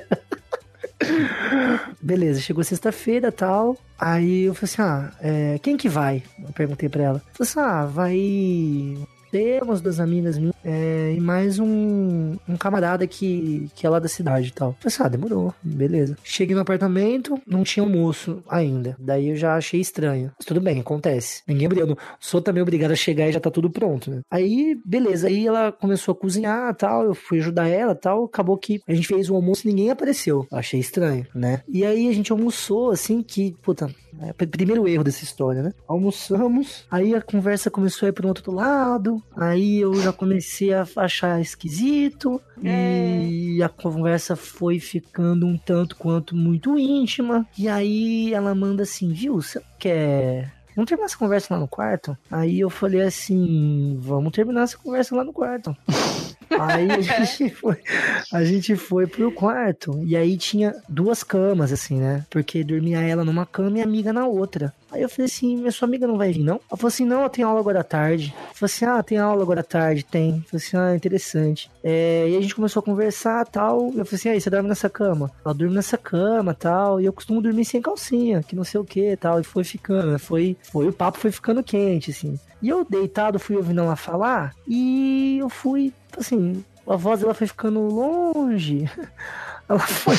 Beleza, chegou sexta-feira e tal. Aí eu falei assim, quem que vai? Eu perguntei pra ela. Eu falei assim, vai ter umas 2 amigas minhas e mais um camarada que é lá da cidade e tal. Eu falei assim, demorou, beleza. Cheguei no apartamento, não tinha almoço ainda. Daí eu já achei estranho. Mas tudo bem, acontece. Não sou também obrigado a chegar e já tá tudo pronto, né? Aí, beleza. Aí ela começou a cozinhar e tal, eu fui ajudar ela e tal. Acabou que a gente fez o almoço e ninguém apareceu. Eu achei estranho, né? E aí a gente almoçou, assim, primeiro erro dessa história, né? Almoçamos, aí a conversa começou a ir para um outro lado, aí eu já comecei a achar esquisito, e a conversa foi ficando um tanto quanto muito íntima, e aí ela manda assim, viu, você quer... Vamos terminar essa conversa lá no quarto? Aí eu falei assim, vamos terminar essa conversa lá no quarto. Aí a gente foi pro quarto, e aí tinha 2 camas, assim, né? Porque dormia ela numa cama e a amiga na outra. Aí eu falei assim, minha sua amiga não vai vir, não? Ela falou assim, não, eu tenho aula agora à tarde. Eu falei assim, tem aula agora à tarde? Tem. Eu falei assim, interessante. E a gente começou a conversar, tal. Eu falei assim, aí, você dorme nessa cama? Ela dorme nessa cama, tal. E eu costumo dormir sem calcinha, que não sei o que, tal. E foi ficando, né? O papo foi ficando quente, assim. E eu deitado, fui ouvindo ela falar, e eu fui, assim, a voz dela foi ficando longe. Ela foi...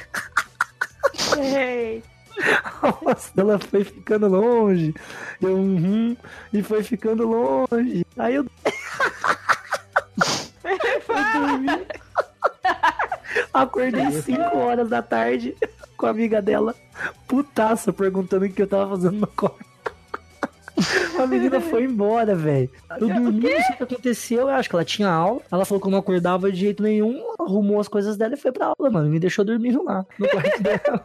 A voz dela foi ficando longe. E foi ficando longe. Aí eu dormi. Acordei 5 horas da tarde com a amiga dela, putaça, perguntando o que eu tava fazendo no quarto. A menina foi embora, velho. Eu dormi, não sei o que aconteceu. Eu acho que ela tinha aula. Ela falou que eu não acordava de jeito nenhum. Arrumou as coisas dela e foi pra aula, mano. Me deixou dormindo lá, no quarto dela.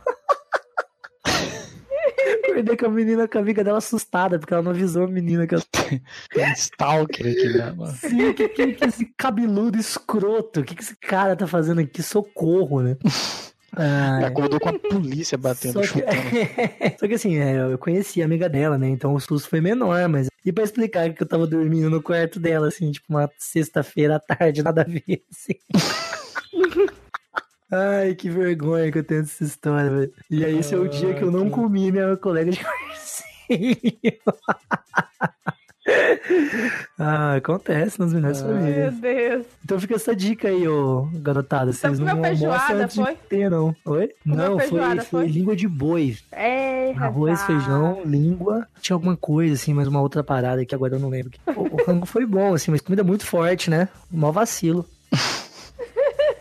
Acordei com a menina, com a amiga dela assustada, porque ela não avisou a menina que ela... Tem stalker aqui, né, mano? Sim, que esse cabeludo escroto? O que esse cara tá fazendo aqui? Socorro, né? Acordou com a polícia batendo, chutando. Só que assim, eu conheci a amiga dela, né? Então o susto foi menor, mas... E pra explicar que eu tava dormindo no quarto dela, assim, tipo uma sexta-feira à tarde, nada a ver, assim. Ai, que vergonha que eu tenho dessa história, velho. E aí, esse é o dia que eu não comi minha colega de cursinho. Acontece nas melhores famílias. Meu Deus. Então fica essa dica aí, ô garotada. Vocês não almoçam antes foi? de ter, não. Oi? Não, foi língua de boi. Arroz, feijão, língua. Tinha alguma coisa, assim, mas uma outra parada que agora eu não lembro. O rango foi bom, assim, mas comida muito forte, né? Mó vacilo.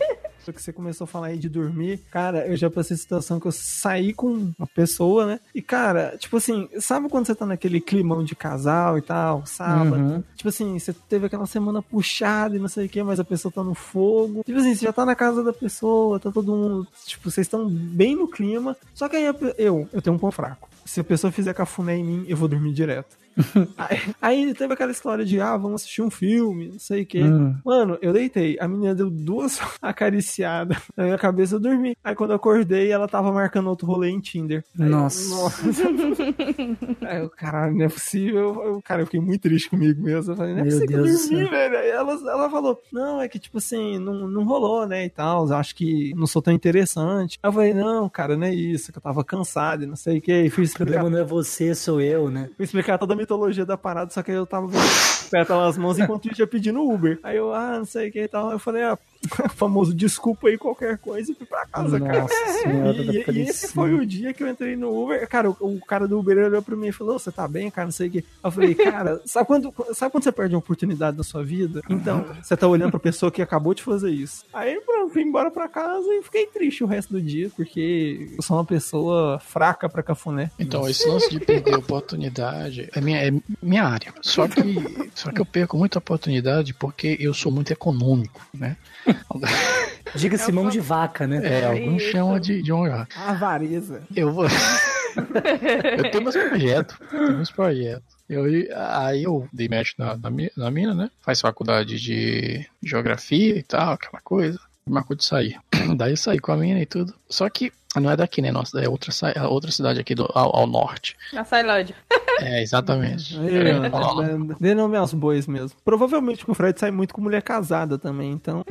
outra que você começou a falar aí de dormir. Cara, eu já passei situação que eu saí com uma pessoa, né? E, cara, tipo assim, sabe quando você tá naquele climão de casal e tal, sábado? Tipo assim, você teve aquela semana puxada e não sei o que, mas a pessoa tá no fogo. Tipo assim, você já tá na casa da pessoa, tá todo mundo, tipo, vocês estão bem no clima. Só que aí eu tenho um ponto fraco. Se a pessoa fizer cafuné em mim, eu vou dormir direto. Aí teve aquela história de vamos assistir um filme, não sei o que. Mano, eu deitei, a menina deu 2 acariciadas na minha cabeça, eu dormi. Aí quando eu acordei, ela tava marcando outro rolê em Tinder. Aí, nossa. Aí eu, caralho, não é possível. Cara, eu fiquei muito triste comigo mesmo. Eu falei, não é possível que eu dormi, velho. Aí ela falou, não, é que tipo assim, não rolou, né, e tal, eu acho que não sou tão interessante. Aí eu falei, não, cara, não é isso, que eu tava cansado e não sei o que. Fui explicar. O problema não é você, sou eu, né? Fui explicar toda a mitologia da parada, só que aí eu tava perto das mãos enquanto eu ia pedindo Uber. Aí eu, não sei o que e tal. Eu falei, famoso, desculpa aí qualquer coisa e fui pra casa, cara. E esse foi o dia que eu entrei no Uber. Cara, o cara do Uber olhou pra mim e falou, você tá bem, cara, não sei o que. Eu falei, cara, sabe quando você perde uma oportunidade na sua vida? Então, você tá olhando pra pessoa que acabou de fazer isso. Aí, pronto, fui embora pra casa e fiquei triste o resto do dia, porque eu sou uma pessoa fraca pra cafuné. Então, esse lance de perder a oportunidade é minha área. Só que eu perco muita oportunidade porque eu sou muito econômico, né? Diga-se mão de vaca, né? Alguns chamam de honra. Avareza. Eu tenho meus projetos. Aí eu dei match na mina, né? Faz faculdade de geografia e tal, aquela coisa. Marcou de sair. Daí eu saí com a mina e tudo. Só que não é daqui, né? Nossa, é outra cidade aqui ao norte. Na Sailândia. Exatamente. Dê nome aos bois mesmo. Provavelmente o Fred sai muito com mulher casada também, então.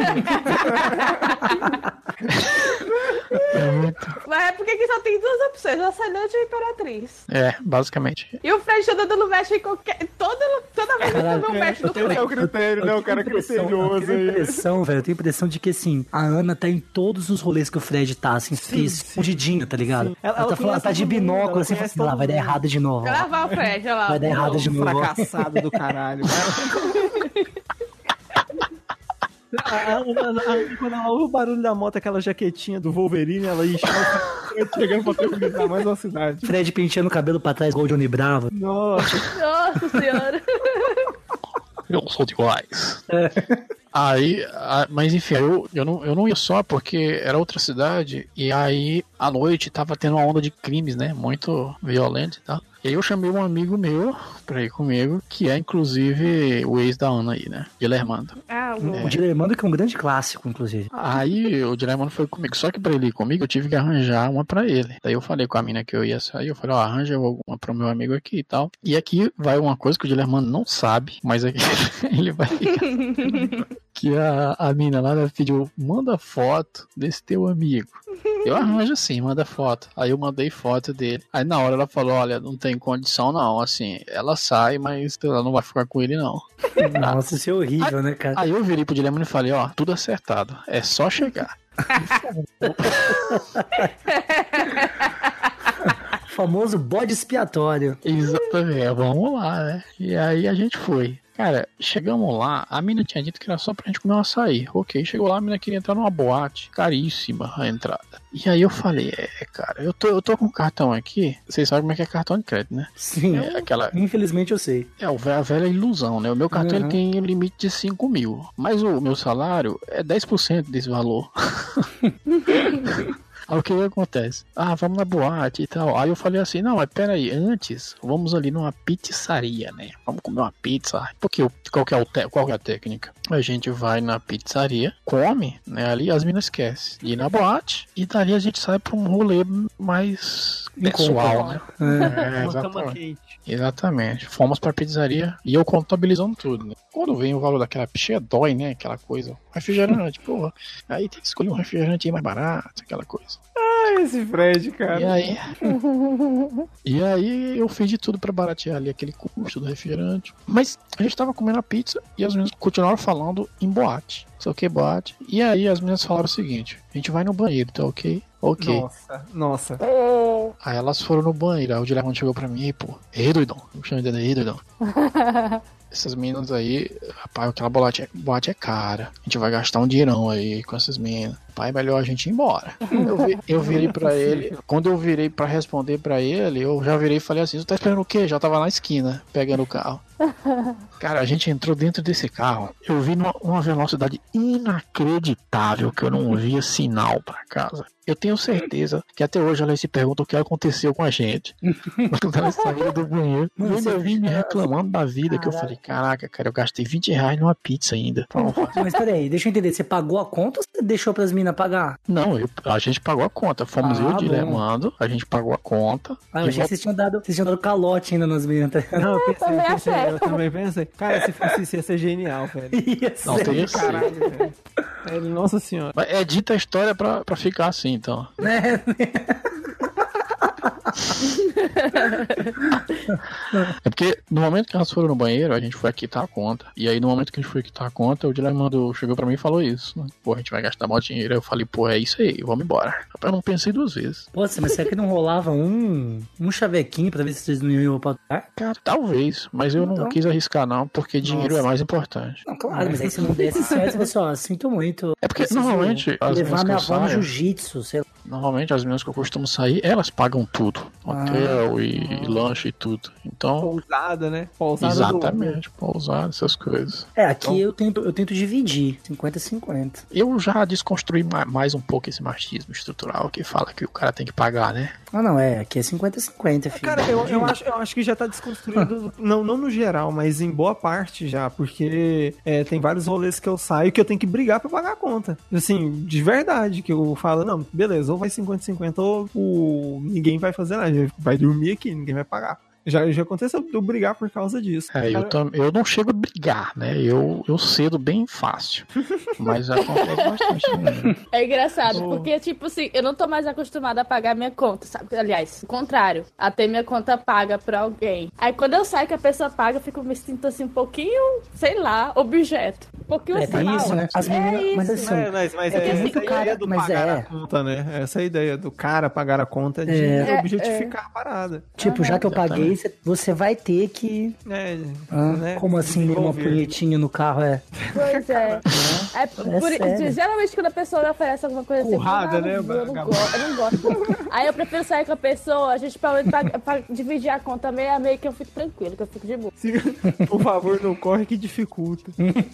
Mas é porque aqui só tem 2 opções, a Sailândia e a Imperatriz. Basicamente. E o Fred tá dando match em qualquer... Toda vez que eu dou match no Fred. Esse é o critério, né? O cara criterioso aí. Eu tenho impressão de que, assim, a Ana tá em todos os rolês que o Fred tá, assim, escondidinha, tá ligado? Ela tá de binóculo, assim, falando, vai dar errado de novo. Lá vai o Fred, olha lá. Vai dar errado de novo. Fracassado do caralho. Quando ela ouve o barulho da moto, aquela jaquetinha do Wolverine, ela ia chegando pra terminar mais uma cidade. Fred penteando o cabelo pra trás, igual o Johnny Bravo. Nossa senhora. Eu sou demais. Aí, mas enfim, eu não ia só porque era outra cidade. E aí, à noite, tava tendo uma onda de crimes, né? Muito violenta e tal. E aí eu chamei um amigo meu pra ir comigo, que é inclusive o ex da Ana aí, né? Dilermando. O Dilermando que é um grande clássico, inclusive. Aí o Dilermando foi comigo. Só que pra ele ir comigo, eu tive que arranjar uma pra ele. Daí eu falei com a mina que eu ia sair, eu falei, arranja uma pro meu amigo aqui e tal. E aqui vai uma coisa que o Dilermando não sabe, mas aqui ele vai ficar. Que a mina lá pediu, manda foto desse teu amigo. Eu arranjo sim, manda foto. Aí eu mandei foto dele. Aí na hora ela falou, olha, não tem condição não, assim, ela sai, mas ela não vai ficar com ele não. Nossa, isso é horrível, né, cara? Aí eu virei pro Dilemma e falei, tudo acertado, é só chegar. Famoso bode expiatório. Exatamente, vamos lá, né? E aí a gente foi. Cara, chegamos lá, a mina tinha dito que era só pra gente comer um açaí. Ok, chegou lá, a mina queria entrar numa boate, caríssima a entrada. E aí eu falei, cara, eu tô com um cartão aqui, vocês sabem como é que é cartão de crédito, né? Sim, infelizmente eu sei. A velha ilusão, né? O meu cartão ele tem limite de 5 mil, mas o meu salário é 10% desse valor. Aí o que acontece? Vamos na boate e tal. Aí eu falei assim, não, mas peraí, antes, vamos ali numa pizzaria, né? Vamos comer uma pizza. Porque qual que é a técnica? A gente vai na pizzaria, come, né? Ali as minas esquecem de ir na boate e dali a gente sai pra um rolê mais pessoal, né? Exatamente. Fomos pra pizzaria e eu contabilizando tudo, né? Quando vem o valor daquela picha, dói, né? Aquela coisa. Refrigerante, porra. Aí tem que escolher um refrigerante aí mais barato, aquela coisa. Esse Fred, cara. E aí eu fiz de tudo pra baratear ali aquele custo do refrigerante. Mas a gente tava comendo a pizza e as meninas continuaram falando em boate. Só que boate. E aí as meninas falaram o seguinte, a gente vai no banheiro, tá ok? Ok. Nossa. Aí elas foram no banheiro, aí o Dilemon chegou pra mim, pô, ei, doidão, eu chamo de ei, doidão. Essas meninas aí, rapaz, aquela boate é cara. A gente vai gastar um dinheirão aí com essas meninas. Pai, melhor a gente ir embora. Eu virei pra ele. Quando eu virei pra responder pra ele, eu já virei e falei assim: você tá esperando o quê? Já tava na esquina, pegando o carro. Cara, a gente entrou dentro desse carro. Eu vi numa velocidade inacreditável que eu não via sinal pra casa. Eu tenho certeza que até hoje elas se perguntam o que aconteceu com a gente. Quando elas saíram do banheiro, eu ainda vim me reclamando da vida. Que eu falei: caraca, cara, eu gastei R$20 numa pizza ainda. Mas peraí, deixa eu entender. Você pagou a conta ou você deixou pras meninas pagar? Não, a gente pagou a conta. Fomos eu e o Dilemando, a gente pagou a conta. Ah, eu achei que vocês tinham dado calote ainda nas meninas. Não, eu também pensei. Cara, se fosse isso, ia ser genial, velho. Não, teria sido. Caralho, velho. Nossa senhora. É dita a história pra ficar assim, então. É porque no momento que elas foram no banheiro, a gente foi quitar a conta. E aí no momento que a gente foi quitar a conta, o Dilemando chegou pra mim e falou isso, né? Pô, a gente vai gastar mó dinheiro. Eu falei, pô, é isso aí, vamos embora. Eu não pensei 2 vezes. Poxa, mas será que não rolava um chavequinho pra ver se vocês não iam pra lugar? Cara, talvez, mas eu não quis arriscar não, porque dinheiro é mais importante. Não, claro, mas aí se não desse certo, você ó, sinto muito. É porque normalmente as levar minha avó no saio, jiu-jitsu, sei lá. Normalmente as meninas que eu costumo sair, elas pagam tudo. Hotel e lanche e tudo. Então. Pousada, né? Pousada. Exatamente, pousada, essas coisas. Aqui então, eu tento dividir 50-50. Eu já desconstruí mais um pouco esse machismo estrutural que fala que o cara tem que pagar, né? Não, aqui é 50-50, filho. Cara, eu acho que já tá desconstruído, não no geral, mas em boa parte já, porque tem vários rolês que eu saio que eu tenho que brigar pra pagar a conta. Assim, de verdade, que eu falo, não, beleza, ou vai 50-50 ou ninguém vai fazer nada, vai dormir aqui, ninguém vai pagar. Já aconteceu de eu brigar por causa disso. Eu não chego a brigar, né? Eu cedo bem fácil. Mas acontece bastante também. É engraçado, porque, tipo assim, eu não tô mais acostumada a pagar minha conta, sabe? Aliás, o contrário, a ter minha conta paga pra alguém. Aí quando eu saio que a pessoa paga, eu fico me sinto assim um pouquinho, sei lá, objeto. Um pouquinho assim. Isso, né? As meninas, mas assim, mas é muito cara do pagar a conta, né? Essa é a ideia do cara pagar a conta de objetificar a parada. Tipo, já que eu paguei, você vai ter que... né? Como assim, uma punhetinha no carro Pois é. Geralmente quando a pessoa me oferece alguma coisa assim... Currada, né? Eu não gosto. Aí eu prefiro sair com a pessoa, a gente pra dividir a conta meio a meio, que eu fico tranquilo, que eu fico de boa. Por favor, não corre que dificulta.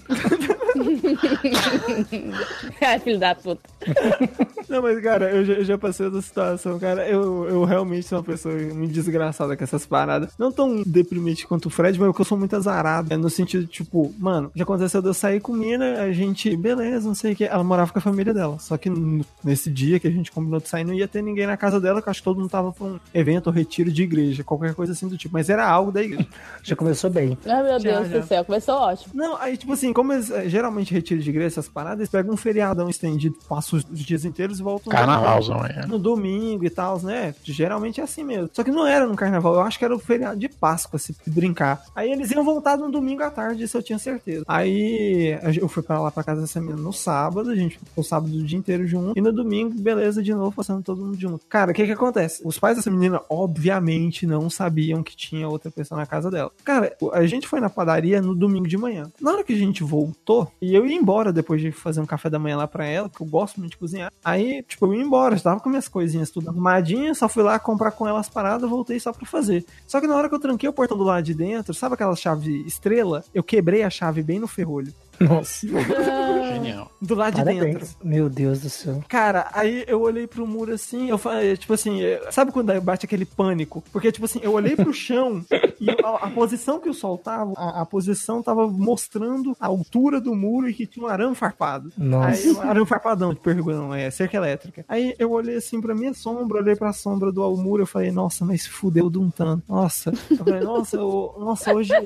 Ai, filho da puta. Não, mas cara, eu já passei essa situação, cara. Eu realmente sou uma pessoa muito desgraçada com essas paradas. Não tão deprimente quanto o Fred, mas porque eu sou muito azarado. No sentido, tipo, mano, já aconteceu de eu sair com mina, a gente, beleza, não sei o que. Ela morava com a família dela. Só que nesse dia que a gente combinou de sair, não ia ter ninguém na casa dela, que eu acho que todo mundo tava pra um evento ou retiro de igreja, qualquer coisa assim do tipo. Mas era algo da igreja. Já começou bem. Ai, meu Deus do céu, começou ótimo. Não, aí, tipo assim, como geralmente retiro de igreja, essas paradas, eles pegam um feriadão estendido, passam os dias inteiros e voltam Carnavalzão, no domingo e tal, né? Geralmente é assim mesmo. Só que não era no carnaval, eu acho que era o feriado de Páscoa, se brincar. Aí eles iam voltar no domingo à tarde, isso eu tinha certeza. Aí eu fui pra lá pra casa dessa menina no sábado, a gente ficou o sábado o dia inteiro junto, e no domingo, beleza, de novo, passando todo mundo junto. Cara, o que acontece? Os pais dessa menina, obviamente, não sabiam que tinha outra pessoa na casa dela. Cara, a gente foi na padaria no domingo de manhã. Na hora que a gente voltou, e eu ia embora depois de fazer um café da manhã lá pra ela, que eu gosto muito de cozinhar. Aí, tipo, eu ia embora, já tava com minhas coisinhas tudo arrumadinha, só fui lá comprar com ela as paradas, voltei só pra fazer. Só que na hora que eu tranquei o portão do lado de dentro, sabe aquela chave estrela? Eu quebrei a chave bem no ferrolho. Nossa. Genial. Do lado de dentro. Meu Deus do céu. Cara, aí eu olhei pro muro assim, eu falei, tipo assim, sabe quando bate aquele pânico? Porque, tipo assim, eu olhei pro chão e a posição que o sol tava, a posição tava mostrando a altura do muro e que tinha um arame farpado. Nossa. Aí, um arame farpadão, perdão, cerca elétrica. Aí eu olhei assim pra minha sombra, olhei pra sombra do muro, eu falei, nossa, mas fudeu de um tanto. Nossa. Eu falei, nossa, hoje...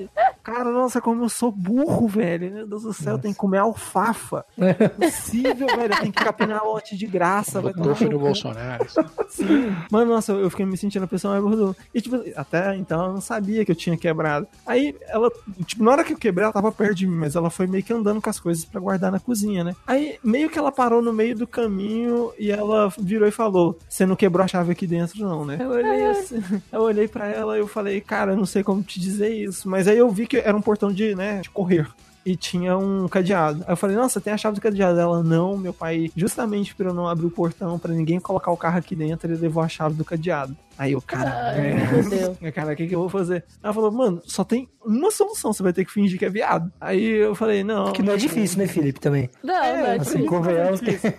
Cara, nossa, como eu sou burro, velho. Meu Deus do céu, tem que comer alfafa. Não é possível, velho. Tem que capinar lote de graça. Botou filho do Bolsonaro. Sim. Mano, nossa, eu fiquei me sentindo a pessoa mais burra. E, tipo, até então ela não sabia que eu tinha quebrado. Aí, ela, tipo, na hora que eu quebrei, ela tava perto de mim, mas ela foi meio que andando com as coisas pra guardar na cozinha, né? Aí, meio que ela parou no meio do caminho e ela virou e falou: você não quebrou a chave aqui dentro, não, né? Eu olhei assim, eu olhei pra ela e eu falei: cara, eu não sei como te dizer isso. Mas aí eu vi que era um portão de correr. E tinha um cadeado. Aí eu falei, nossa, tem a chave do cadeado. Ela, não, meu pai, justamente pra eu não abrir o portão, pra ninguém colocar o carro aqui dentro, ele levou a chave do cadeado. Aí eu, cara, o que eu vou fazer? Ela falou, mano, só tem uma solução, você vai ter que fingir que é viado. Aí eu falei, não. Que não é difícil, né, Felipe, também? Não, é assim, convenhamos.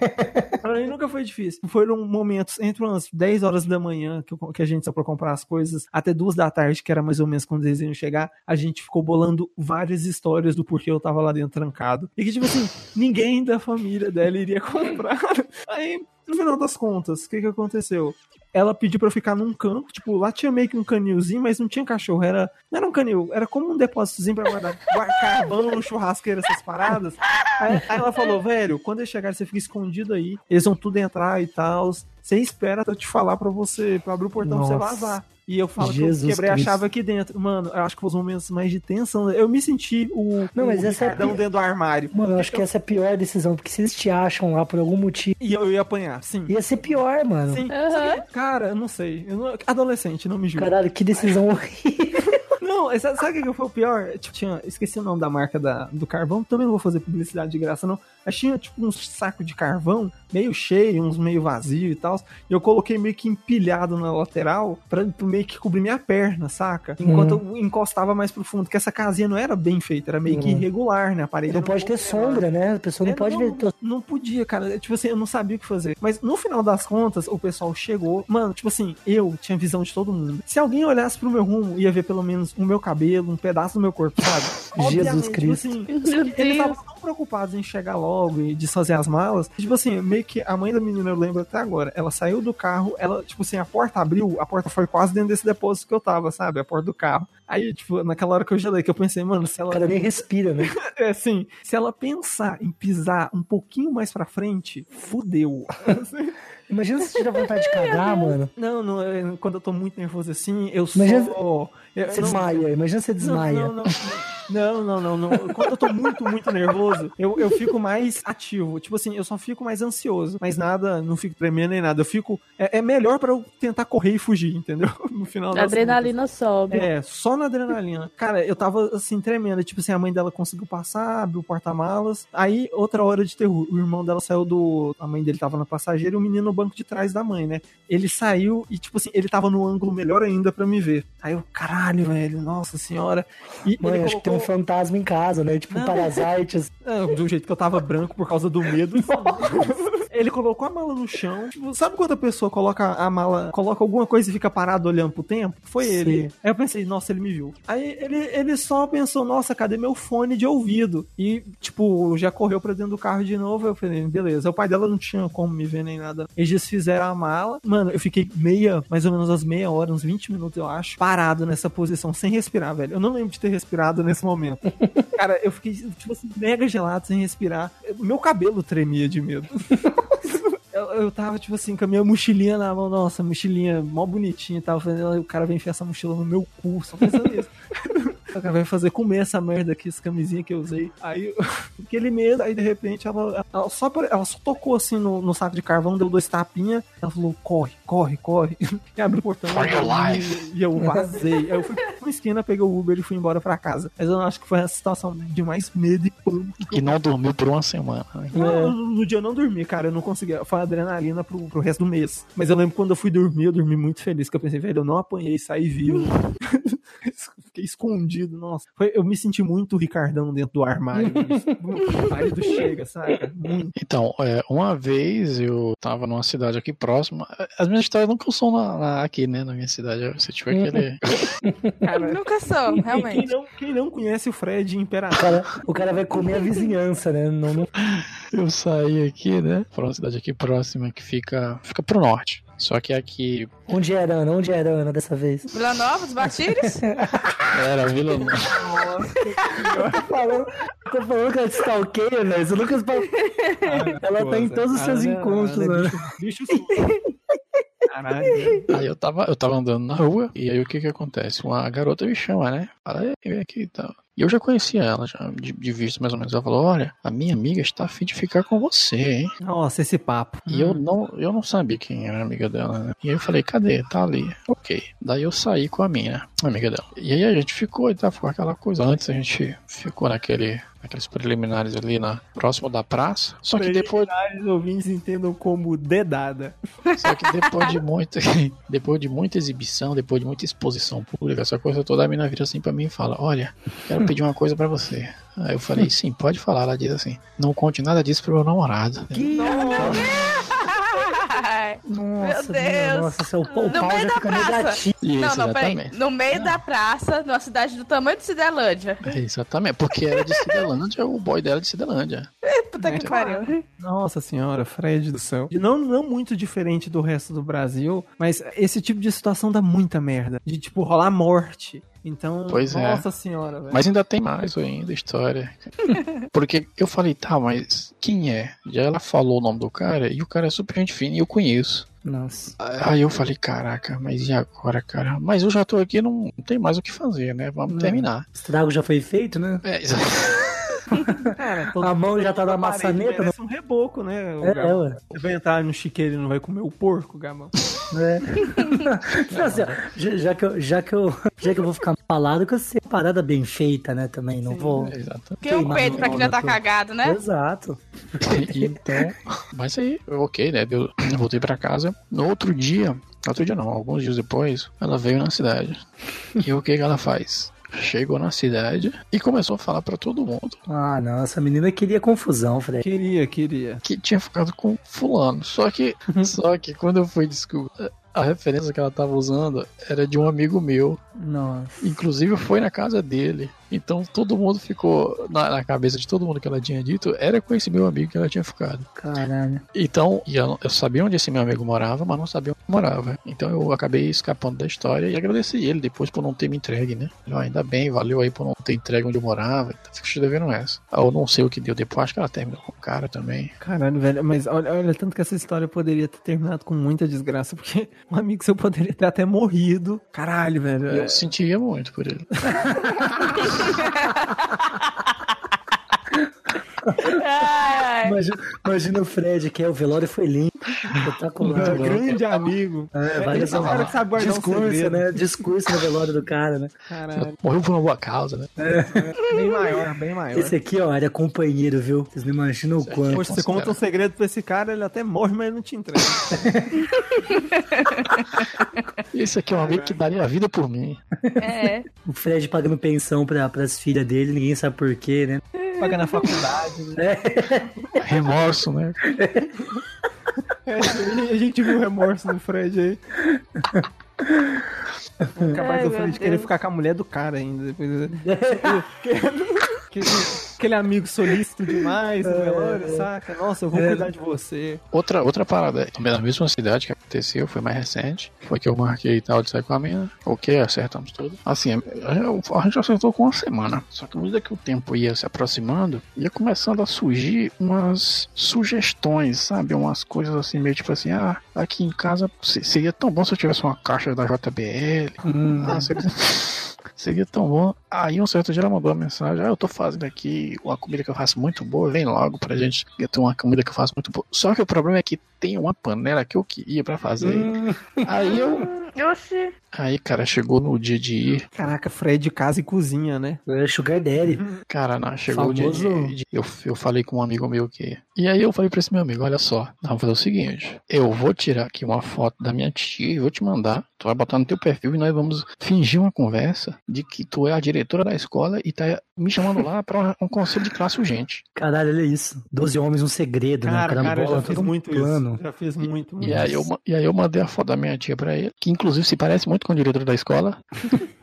Pra mim nunca foi difícil. Foram momentos entre umas 10 horas da manhã que a gente saiu pra comprar as coisas, até 2 da tarde, que era mais ou menos quando eles iam chegar, a gente ficou bolando várias histórias do porquê eu tava lá dentro trancado. E que, tipo assim, ninguém da família dela iria comprar. Aí, no final das contas, o que aconteceu? Ela pediu pra eu ficar num canto, tipo, lá tinha meio que um canilzinho, mas não tinha cachorro, não era um canil, era como um depósitozinho pra guardar carvão, churrasqueira, essas paradas. Aí ela falou, velho, quando eles chegarem, você fica escondido aí, eles vão tudo entrar e tal, você espera até eu te falar pra abrir o portão pra você vazar. E eu falo Jesus que eu quebrei Cristo. A chave aqui dentro. Mano, eu acho que foi os momentos mais de tensão. Eu me senti o Ricardão dentro do armário. Mano, eu acho que essa é a pior decisão, porque se eles te acham lá por algum motivo... E eu ia apanhar, sim. Ia ser pior, mano. Sim. Cara, eu não sei. Adolescente, não me julgo. Caralho, que decisão horrível. Não, sabe o que foi o pior? Tipo, esqueci o nome da marca do carvão, também não vou fazer publicidade de graça, não. Mas tinha, tipo, um saco de carvão, meio cheio, uns meio vazio e tal, e eu coloquei meio que empilhado na lateral, pra meio que cobrir minha perna, saca? Enquanto eu encostava mais pro fundo, porque essa casinha não era bem feita, era meio que irregular, né? A parede não pode ter sombra, né? A pessoa não pode ver... Não podia, cara. Tipo assim, eu não sabia o que fazer. Mas no final das contas, o pessoal chegou, mano, tipo assim, eu tinha visão de todo mundo. Se alguém olhasse pro meu rumo, ia ver pelo menos o meu cabelo, um pedaço do meu corpo, sabe? Jesus Cristo. Tipo assim, eles estavam tão preocupados em chegar logo e desfazer as malas. Tipo assim, meio que a mãe da menina, eu lembro até agora, ela saiu do carro, ela, tipo assim, a porta abriu, a porta foi quase dentro desse depósito que eu tava, sabe? A porta do carro. Aí, tipo, naquela hora que eu gelei, que eu pensei, mano, se ela... O cara nem respira, né? É assim, se ela pensar em pisar um pouquinho mais pra frente, fudeu. Imagina se tiver vontade de cagar, mano. Não, quando eu tô muito nervoso assim, eu Imagina só... Você desmaia, imagina você desmaia. Não. Quando eu tô muito nervoso, eu fico mais ativo. Tipo assim, eu só fico mais ansioso. Mas nada, não fico tremendo nem nada. Eu fico... É melhor pra eu tentar correr e fugir, entendeu? No final das adrenalina sobe. Só na adrenalina. Cara, eu tava assim, tremendo. Tipo assim, a mãe dela conseguiu passar, abriu o porta-malas. Aí, outra hora de terror. O irmão dela saiu a mãe dele tava na passageira e o menino no banco de trás da mãe, né? Ele saiu e, tipo assim, ele tava no ângulo melhor ainda pra me ver. Aí eu, caralho, velho, nossa senhora. E mãe, acho que tem um fantasma em casa, né? Tipo, um parasite. Do jeito que eu tava branco por causa do medo. Ele colocou a mala no chão. Tipo, sabe quando a pessoa coloca alguma coisa e fica parado olhando pro tempo? Foi ele. Aí eu pensei, nossa, ele me viu. Aí ele só pensou, nossa, cadê meu fone de ouvido? E, tipo, já correu pra dentro do carro de novo. Eu falei, beleza. O pai dela não tinha como me ver nem nada. Eles desfizeram a mala. Mano, eu fiquei mais ou menos umas meia hora, uns 20 minutos, eu acho, parado nessa posição, sem respirar, velho. Eu não lembro de ter respirado nesse momento. Cara, eu fiquei, tipo assim, mega gelado, sem respirar. Meu cabelo tremia de medo. Eu tava, tipo assim, com a minha mochilinha na mão. Nossa, mochilinha mó bonitinha e tal. O cara vem enfiar essa mochila no meu cu, só pensando nisso. O cara vai fazer comer essa merda aqui, essa camisinha que eu usei. Aí, aquele medo, aí de repente ela só tocou assim no saco de carvão, deu 2 tapinhas. Ela falou, corre. E abriu o portão. E eu vazei. Aí eu fui pra esquina, peguei o Uber e fui embora pra casa. Mas eu acho que foi a situação de mais medo e pânico. E não dormiu por uma semana. Né? No dia eu não dormi, cara. Eu não conseguia. Foi adrenalina pro resto do mês. Mas eu lembro quando eu fui dormir, eu dormi muito feliz. Que eu pensei, velho, eu não apanhei, saí vivo. Fiquei escondido, nossa. Eu me senti muito Ricardão dentro do armário. O armário do Chega, sabe? Muito. Então, uma vez eu tava numa cidade aqui próxima. As minhas histórias nunca são aqui, né? Na minha cidade. Se tiver aquele. Cara, nunca sou, realmente. Quem não conhece o Fred Imperador? O cara vai comer a vizinhança, né? Não... Eu saí aqui, né? Pra uma cidade aqui próxima que fica pro norte. Só que aqui... Onde era Ana dessa vez? Vila Nova, dos Batilhos? Era Vila Nova. Tô falando que ela te stalkeia, né? O Lucas... Ela tá em todos os seus encontros, né? Bicho Caralho. Aí eu tava andando na rua, e aí o que acontece? Uma garota me chama, né? Fala, vem aqui e tal. E eu já conhecia ela, já de vista mais ou menos. Ela falou, olha, a minha amiga está a fim de ficar com você, hein? Nossa, esse papo. E eu não sabia quem era a amiga dela, né? E aí eu falei, cadê? Tá ali. Ok. Daí eu saí com a minha amiga dela. E aí a gente ficou e tal, ficou aquela coisa. Antes a gente ficou naqueles preliminares ali próximo da praça. Só que depois... Os ouvintes entendam como dedada. Só que depois de muita exibição, depois de muita exposição pública, essa coisa toda, a mina vira assim pra mim e fala, olha, quero pedir uma coisa pra você. Aí eu falei, sim, pode falar. Ela diz assim, não conte nada disso pro meu namorado. Nossa, meu Deus. Nossa, o pau já fica negativo. Isso, não, peraí. No meio da praça, numa cidade do tamanho de Cidelândia. Exatamente, porque era de Cidelândia, o boy dela é de Cidelândia. Puta que pariu. Nossa senhora, Fred do céu. Não muito diferente do resto do Brasil, mas esse tipo de situação dá muita merda. De, tipo, rolar morte. Então, nossa senhora, velho. Mas ainda tem mais ainda história. Porque eu falei, tá, mas quem é? Já ela falou o nome do cara e o cara é super gente fina e eu conheço. Nossa. Aí eu falei, caraca, mas e agora, cara? Mas eu já tô aqui, não tem mais o que fazer, né? Vamos terminar. O estrago já foi feito, né? Cara, a mão já tá na maçaneta. Parece um reboco, né? Ué. Você vai entrar no chiqueiro e não vai comer o porco, Gamão. Assim, ó, já que eu vou ficar falado, que eu sei parada bem feita, né? Também não vou. Que o peito pra quem já tá cagado, né? Exato. Então, mas aí, ok, né? Eu voltei pra casa. No outro dia não, alguns dias depois, ela veio na cidade. E o que ela faz? Chegou na cidade e começou a falar pra todo mundo. Ah, não, essa menina queria confusão, Fred. Queria. Que tinha ficado com fulano. Só que quando eu fui descobrir, a referência que ela tava usando era de um amigo meu. Nossa. Inclusive foi na casa dele. Então todo mundo ficou na cabeça de todo mundo que ela tinha dito, era com esse meu amigo que ela tinha ficado. Caralho. Então, eu sabia onde esse meu amigo morava, mas não sabia onde morava. Então eu acabei escapando da história e agradeci ele depois por não ter me entregue, né? Ainda bem, valeu aí por não ter entregue onde eu morava. Então, fico te devendo essa. Eu não sei o que deu depois, acho que ela terminou com o cara também. Caralho, velho, mas olha tanto que essa história poderia ter terminado com muita desgraça, porque um amigo seu poderia ter até morrido. Caralho, velho. Eu sentiria muito por ele. Imagina o Fred, que é o velório foi limpo. Um grande amigo. Vários cara que sabe guardar discurso, né? Discurso no velório do cara, né? Caralho. Morreu por uma boa causa, né? Bem maior. Esse aqui, ó, era companheiro, viu? Vocês não imaginam o quanto. Poxa, você conta um segredo pra esse cara, ele até morre, mas ele não te entrega. Esse aqui é um amigo que daria a vida por mim. O Fred pagando pensão pras filhas dele, ninguém sabe por quê, né? Paga na faculdade, né? Remorso, né? A gente viu o remorso do Fred aí. Capaz do Fred querer ficar com a mulher do cara ainda. Depois... Aquele amigo solícito demais no velório, saca? Nossa, eu vou cuidar de você. Outra parada, na mesma cidade que aconteceu, foi mais recente, foi que eu marquei e tal de sair com a mina. Ok, acertamos tudo. Assim, a gente acertou com uma semana. Só que à medida que o tempo ia se aproximando, ia começando a surgir umas sugestões, sabe? Umas coisas assim, meio tipo assim, aqui em casa seria tão bom se eu tivesse uma caixa da JBL. Seria tão bom. Aí um certo dia ela mandou uma mensagem: eu tô fazendo aqui uma comida que eu faço muito boa, vem logo pra gente ter uma comida que eu faço muito boa. Só que o problema é que tem uma panela que eu queria pra fazer. Aí Oxi. Aí, cara, chegou no dia de ir. Caraca, Fred casa e cozinha, né? Sugar Daddy. Cara, não, chegou famoso... o dia de ir. Eu falei com um amigo meu que... E aí eu falei pra esse meu amigo, olha só, vamos fazer o seguinte, eu vou tirar aqui uma foto da minha tia e vou te mandar, tu vai botar no teu perfil e nós vamos fingir uma conversa de que tu é a diretora da escola e tá me chamando lá pra um conselho de classe urgente. Caralho, olha isso. 12 homens, um segredo, cara, né? Cara, eu já fiz muito plano. Isso. Já fiz muito. E aí eu mandei a foto da minha tia pra ele, que inclusive se parece muito com o diretor da escola.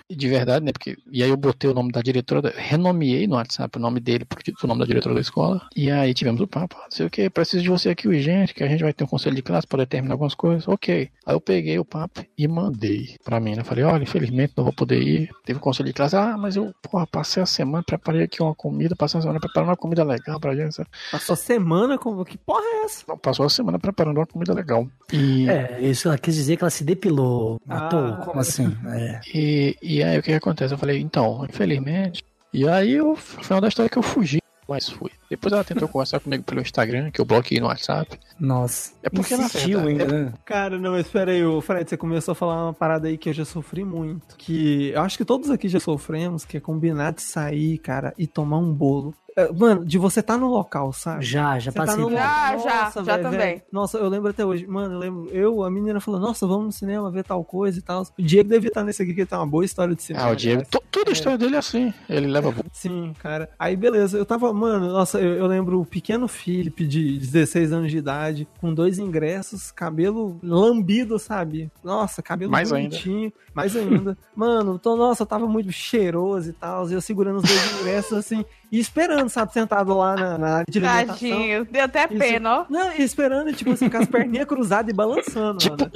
de verdade, né? E aí eu botei o nome da diretora, renomeei no WhatsApp o nome dele o nome da diretora da escola. E aí tivemos o papo, não sei o que, preciso de você aqui urgente, que a gente vai ter um conselho de classe para determinar algumas coisas. Ok. Aí eu peguei o papo e mandei pra mim, né? Falei, olha, infelizmente não vou poder ir. Teve conselho de classe. Mas eu, passei a semana, preparei aqui uma comida, passei a semana preparando uma comida legal pra gente. Sabe? Passou a semana? Que porra é essa? Não, passou a semana preparando uma comida legal. E... isso ela quis dizer que ela se depilou, matou, como assim? E aí o que acontece? Eu falei, então, infelizmente. E aí, o final da história é que eu fugi, mas fui. Depois ela tentou conversar comigo pelo Instagram, que eu bloqueei no WhatsApp. Nossa. É porque insistiu ainda, né? Cara, não, mas espera aí, Fred, você começou a falar uma parada aí que eu já sofri muito. Que eu acho que todos aqui já sofremos, que é combinar de sair, cara, e tomar um bolo. Mano, de você tá no local, sabe? Já passei. Já também. Véio. Nossa, eu lembro até hoje. Mano, a menina falou, nossa, vamos no cinema ver tal coisa e tal. O Diego devia estar nesse aqui, que tem uma boa história de cinema. O Diego, toda a história dele é assim. Ele leva... Sim, cara. Aí, beleza, eu tava, mano, nossa, eu lembro o pequeno Felipe de 16 anos de idade, com 2 ingressos, cabelo lambido, sabe? Nossa, cabelo mais bonitinho. Mais ainda. Mano, eu tava muito cheiroso e tal, e eu segurando os 2 ingressos, assim, e esperando, sabe, sentado lá na área de alimentação. Tadinho, deu até pena, ó. Não, e esperando, tipo assim, com as perninhas cruzadas e balançando, mano.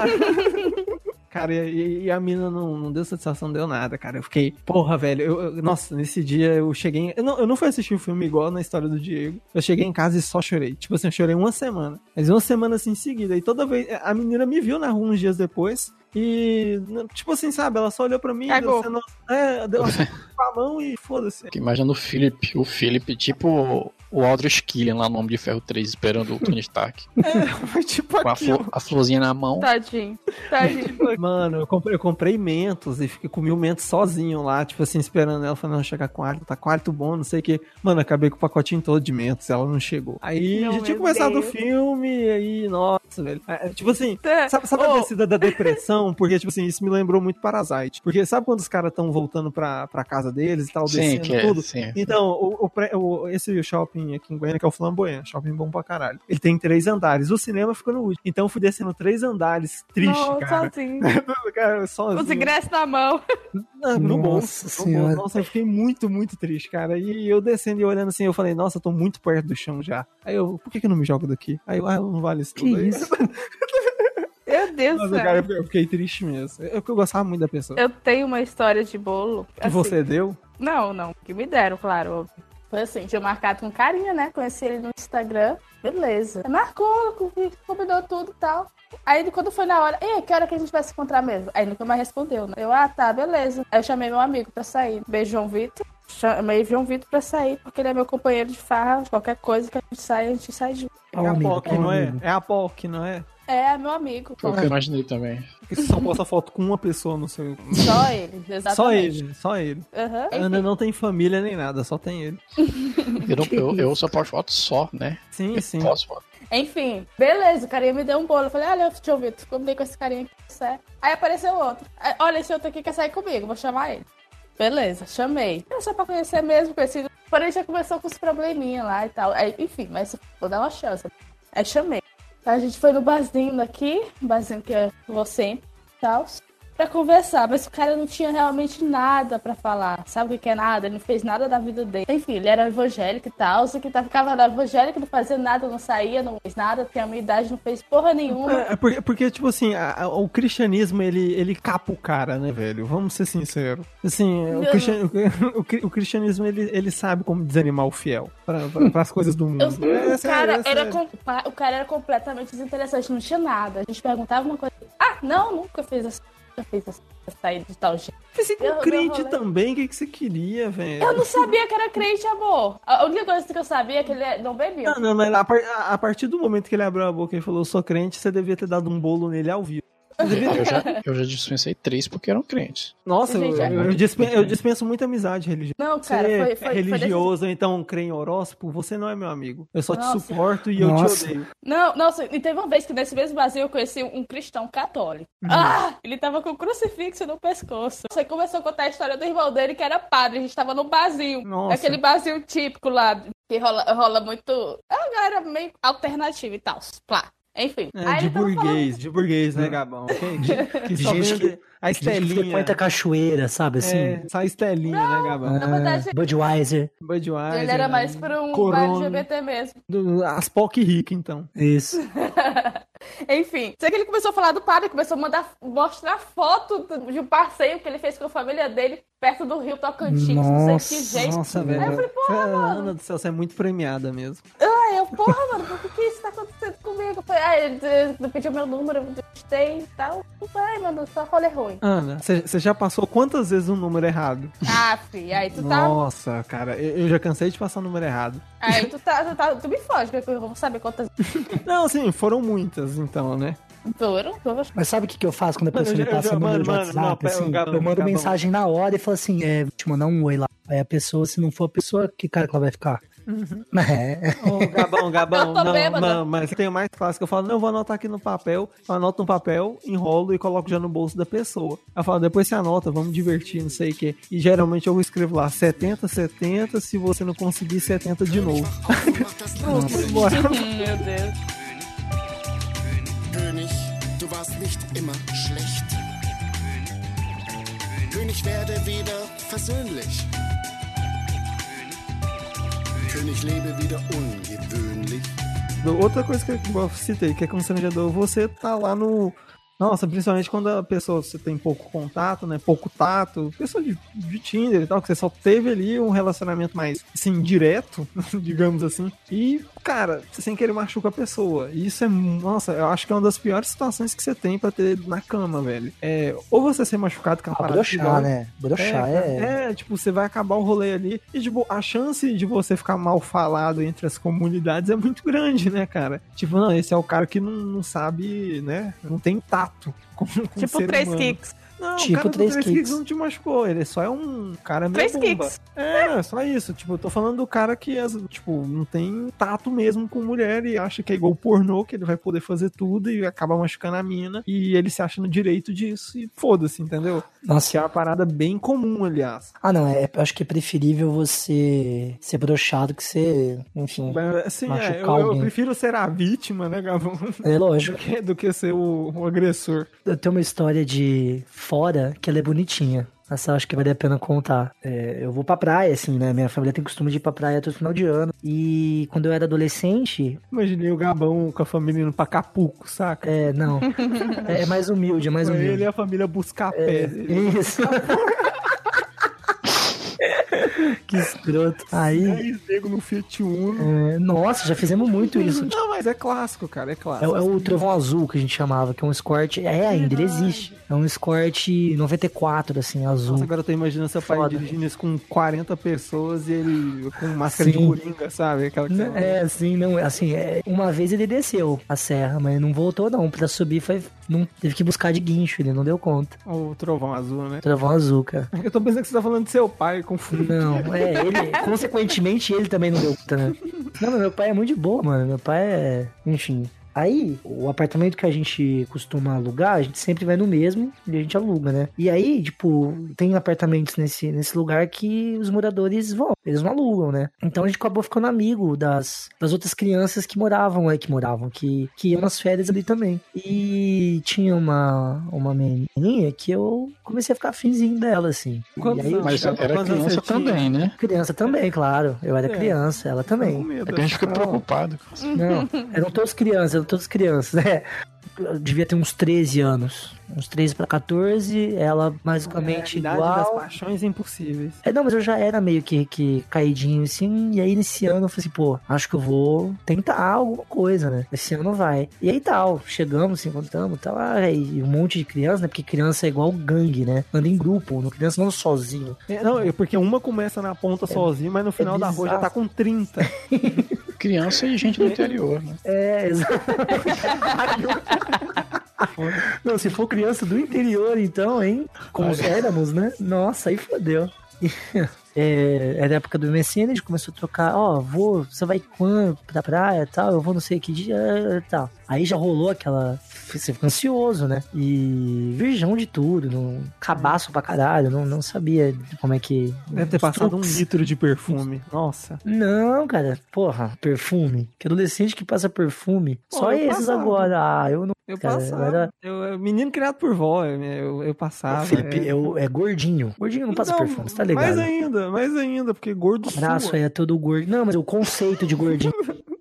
Cara, e a mina não deu satisfação, não deu nada, cara. Eu fiquei, porra, velho. Nossa, nesse dia eu cheguei. Eu não fui assistir o filme igual na história do Diego. Eu cheguei em casa e só chorei. Tipo assim, eu chorei uma semana. Mas uma semana assim em seguida. E toda vez. A menina me viu na rua uns dias depois. E, tipo assim, sabe? Ela só olhou pra mim. Deu com a mão e foda-se. Imagina o Philip, tipo o Aldrich Killian lá no Homem de Ferro 3, esperando o Tony Stark. Foi tipo com a florzinha na mão. Tadinho. Mano, eu comprei Mentos e comi o Mentos sozinho lá, tipo assim, esperando ela. Falando, não, chegar com hálito, tá com hálito bom, não sei o que. Mano, acabei com o pacotinho todo de Mentos, ela não chegou. Aí já tinha começado o filme, e aí, nossa, velho. Tipo assim, sabe a descida da depressão? Porque, tipo assim, isso me lembrou muito Parasite. Porque sabe quando os caras estão voltando pra casa deles e tal, descendo tudo? Sim. Então, esse shopping aqui em Goiânia, que é o Flamboyant, shopping bom pra caralho. Ele tem 3 andares, o cinema ficou no último. Então eu fui descendo 3 andares, triste, cara. Cara, sozinho. Os ingressos na mão. No bolso. Nossa, eu fiquei muito, muito triste, cara. E eu descendo e olhando assim, eu falei, nossa, eu tô muito perto do chão já. Aí por que eu não me jogo daqui? Aí eu, não vale isso tudo aí. Isso? Meu Deus do céu. Cara, eu fiquei triste mesmo. Eu gostava muito da pessoa. Eu tenho uma história de bolo. Que assim, você deu? Não. Que me deram, claro. Foi assim, tinha marcado com carinha, né? Conheci ele no Instagram. Beleza. Marcou, combinou tudo e tal. Aí quando foi na hora, que hora que a gente vai se encontrar mesmo? Aí nunca mais respondeu, né? Eu, tá, beleza. Aí eu chamei meu amigo pra sair. Beijo, João Vitor. Chamei João Vitor pra sair, porque ele é meu companheiro de farra. Qualquer coisa que a gente sai junto. É a POC, não é? É a POC, não é? É, meu amigo. Foi o que eu imaginei também. Porque você só posta foto com uma pessoa no seu... Só ele, exatamente. Só ele. Uhum. A Ana não tem família nem nada, só tem ele. Eu só posto foto só, né? Sim. Posso foto. Enfim, beleza, o carinha me deu um bolo. Eu falei, olha, deixa eu ver, combinei com esse carinha aqui, certo? Aí apareceu outro. Olha, esse outro aqui quer sair comigo, vou chamar ele. Beleza, chamei. Era só pra conhecer mesmo, conhecido. Porém, já começou com os probleminha lá e tal. Aí, enfim, mas vou dar uma chance. Aí chamei. A gente foi no barzinho daqui, barzinho que eu vou sempre e tal, pra conversar, mas o cara não tinha realmente nada pra falar. Sabe o que é nada? Ele não fez nada da vida dele. Enfim, ele era evangélico e tal, só que ficava na evangélica, não fazia nada, não saía, não fez nada, tinha a minha idade, não fez porra nenhuma. Porque tipo assim, o cristianismo, ele capa o cara, né, velho? Vamos ser sinceros. Assim, o cristianismo, ele sabe como desanimar o fiel pras coisas do mundo. O cara era completamente desinteressante, não tinha nada. A gente perguntava uma coisa, nunca fez assim. Sair de tal jeito. Pensei que crente também, o que você queria, velho? Eu não sabia que era crente, amor. A única coisa que eu sabia é que ele não bebia. Não, a partir do momento que ele abriu a boca e falou, eu sou crente, você devia ter dado um bolo nele ao vivo. Eu já dispensei 3 porque eram crentes. Nossa, eu dispenso muita amizade religiosa. Não, cara, foi religioso, então crê em horóscopo, você não é meu amigo. Eu só te suporto e eu te odeio. Nossa, e teve uma vez que nesse mesmo Brasil eu conheci um cristão católico. Ele tava com um crucifixo no pescoço. Você começou a contar a história do irmão dele que era padre, a gente tava no barzinho. Nossa. Aquele barzinho típico lá, que rola muito... É uma galera meio alternativa e tal, plá. Enfim. De burguês, né, Gabão? Que de gente que... A estelinha. Que frequenta cachoeira, sabe assim? Só a estelinha, né, Gabão? Na verdade, Budweiser. Ele era mais pra um LGBT mesmo. As POC rica, então. Isso. Enfim, sei que ele começou a falar do padre, começou a mostrar foto de um passeio que ele fez com a família dele perto do Rio Tocantins, não sei que jeito. Nossa, velho. Aí eu falei, porra, mano. Ana do céu, você é muito premiada mesmo. Porra, mano, por que isso tá acontecendo comigo? Eu falei, ele pediu meu número, eu gostei e tal. Vai, mano, só rolê ruim. Ana, você já passou quantas vezes um número errado? Fi, aí tu tá... Nossa, cara, eu já cansei de passar o número errado. Aí tu me foge, porque eu vou saber quantas... Não, assim, foram muitas, então, né? Foram. Mas sabe o que eu faço quando a pessoa me passa o número de WhatsApp? Eu mando mensagem na hora e falo assim, te mandar um oi lá. Aí a pessoa, se não for a pessoa, que cara que ela vai ficar? Uhum. Gabão, não, mas tem o mais clássico. Eu falo, não, eu vou anotar aqui no papel. Eu anoto no papel, enrolo e coloco já no bolso da pessoa. Eu falo, depois você anota, vamos divertir, não sei o que. E geralmente eu escrevo lá 70, 70, se você não conseguir 70 de novo. Meu Deus. König, du warst nicht immer schlecht. König, werde wieder versöhnlich. König, lebe wieder ungewöhnlich. Outra coisa que eu citei, que é constrangedor, você tá lá no... Nossa, principalmente quando a pessoa, você tem pouco contato, né? Pouco tato. Pessoa de Tinder e tal, que você só teve ali um relacionamento mais, assim, direto, digamos assim. E, cara, você sem querer machuca a pessoa. E isso é, nossa, eu acho que é uma das piores situações que você tem pra ter na cama, velho. Ou você ser machucado com a parada. Broxar, né? Broxar tipo, você vai acabar o rolê ali. E, tipo, a chance de você ficar mal falado entre as comunidades é muito grande, né, cara? Tipo, não, esse é o cara que não sabe, né? Não tem tato. Com tipo 3 kicks. Não, tipo, o cara do 3 kicks não te machucou, ele só é um cara meio 3 kicks. Só isso, tipo, eu tô falando do cara que, tipo, não tem tato mesmo com mulher e acha que é igual pornô, que ele vai poder fazer tudo e acaba machucando a mina e ele se acha no direito disso e foda-se, entendeu? Nossa. Que é uma parada bem comum, aliás. Não, acho que é preferível você ser broxado que ser, enfim, assim, machucar eu alguém. prefiro ser a vítima, né, Gavão? É lógico. Do que ser o agressor. Eu tenho uma história de fora que ela é bonitinha. Essa eu acho que vale a pena contar. Eu vou pra praia, assim, né? Minha família tem costume de ir pra praia todo final de ano. E quando eu era adolescente... Imaginei o Gabão com a família indo pra Acapulco, saca? Não. É mais humilde, é mais humilde. Ele e a família buscar pé. Isso. Que escroto. Aí... 10 negros no Fiat Uno. Nossa, já fizemos muito isso. Não, mas é clássico, cara, é clássico. É o Trovão Azul que a gente chamava, que é um Escort... ainda ele existe. É um Escort 94, assim, azul. Nossa, agora eu tô imaginando seu pai dirigindo isso com 40 pessoas e ele com máscara de coringa, sabe? Aquela que uma vez ele desceu a serra, mas não voltou não. Pra subir teve que buscar de guincho, ele não deu conta. O Trovão Azul, né? Trovão Azul, cara. Eu tô pensando que você tá falando de seu pai, confuso. Não, ele, consequentemente, ele também não deu conta, né? Não, meu pai é muito de boa, mano. Meu pai é... Enfim... Aí, o apartamento que a gente costuma alugar, a gente sempre vai no mesmo e a gente aluga, né? E aí, tipo, tem apartamentos nesse lugar que os moradores vão, eles não alugam, né? Então a gente acabou ficando amigo das outras crianças que moravam aí, que iam nas férias ali também. E tinha uma menininha que eu comecei a ficar afinzinho dela, assim. Mas era criança também, né? Criança também, claro. Eu era criança, ela também. É que a gente fica preocupado. Não, eram todas crianças, né? Eu devia ter uns 13 anos. Uns 13 pra 14, ela basicamente igual. Das paixões impossíveis. Não, mas eu já era meio que caidinho, assim. E aí, nesse ano, eu falei assim, acho que eu vou tentar alguma coisa, né? Esse ano vai. E aí, tal, chegamos, se encontramos, tal. E um monte de criança, né? Porque criança é igual gangue, né? Anda em grupo, criança não anda sozinho. Porque uma começa na ponta sozinho, mas no final da rua já tá com 30. Criança e gente do interior, né? Exatamente. Não, se for criança do interior, então, hein? Como éramos, né? Nossa, aí fodeu. Era a época do MSN, a gente começou a trocar, você vai quando pra praia e tal, eu vou não sei que dia e tal. Aí já rolou aquela... Você fica ansioso, né? E virgão de tudo, cabaço pra caralho, não sabia como é que... Deve ter passado 1 litro de perfume, nossa. Não, cara, porra, perfume. Que adolescente que passa perfume. Só esses passava. Agora, eu não... Eu passava. Eu menino criado por vó, eu passava. Felipe, é gordinho. Gordinho não passa perfume, você tá ligado? Mais ainda, porque gordo sua. Braço aí é todo gordo. Não, mas o conceito de gordinho...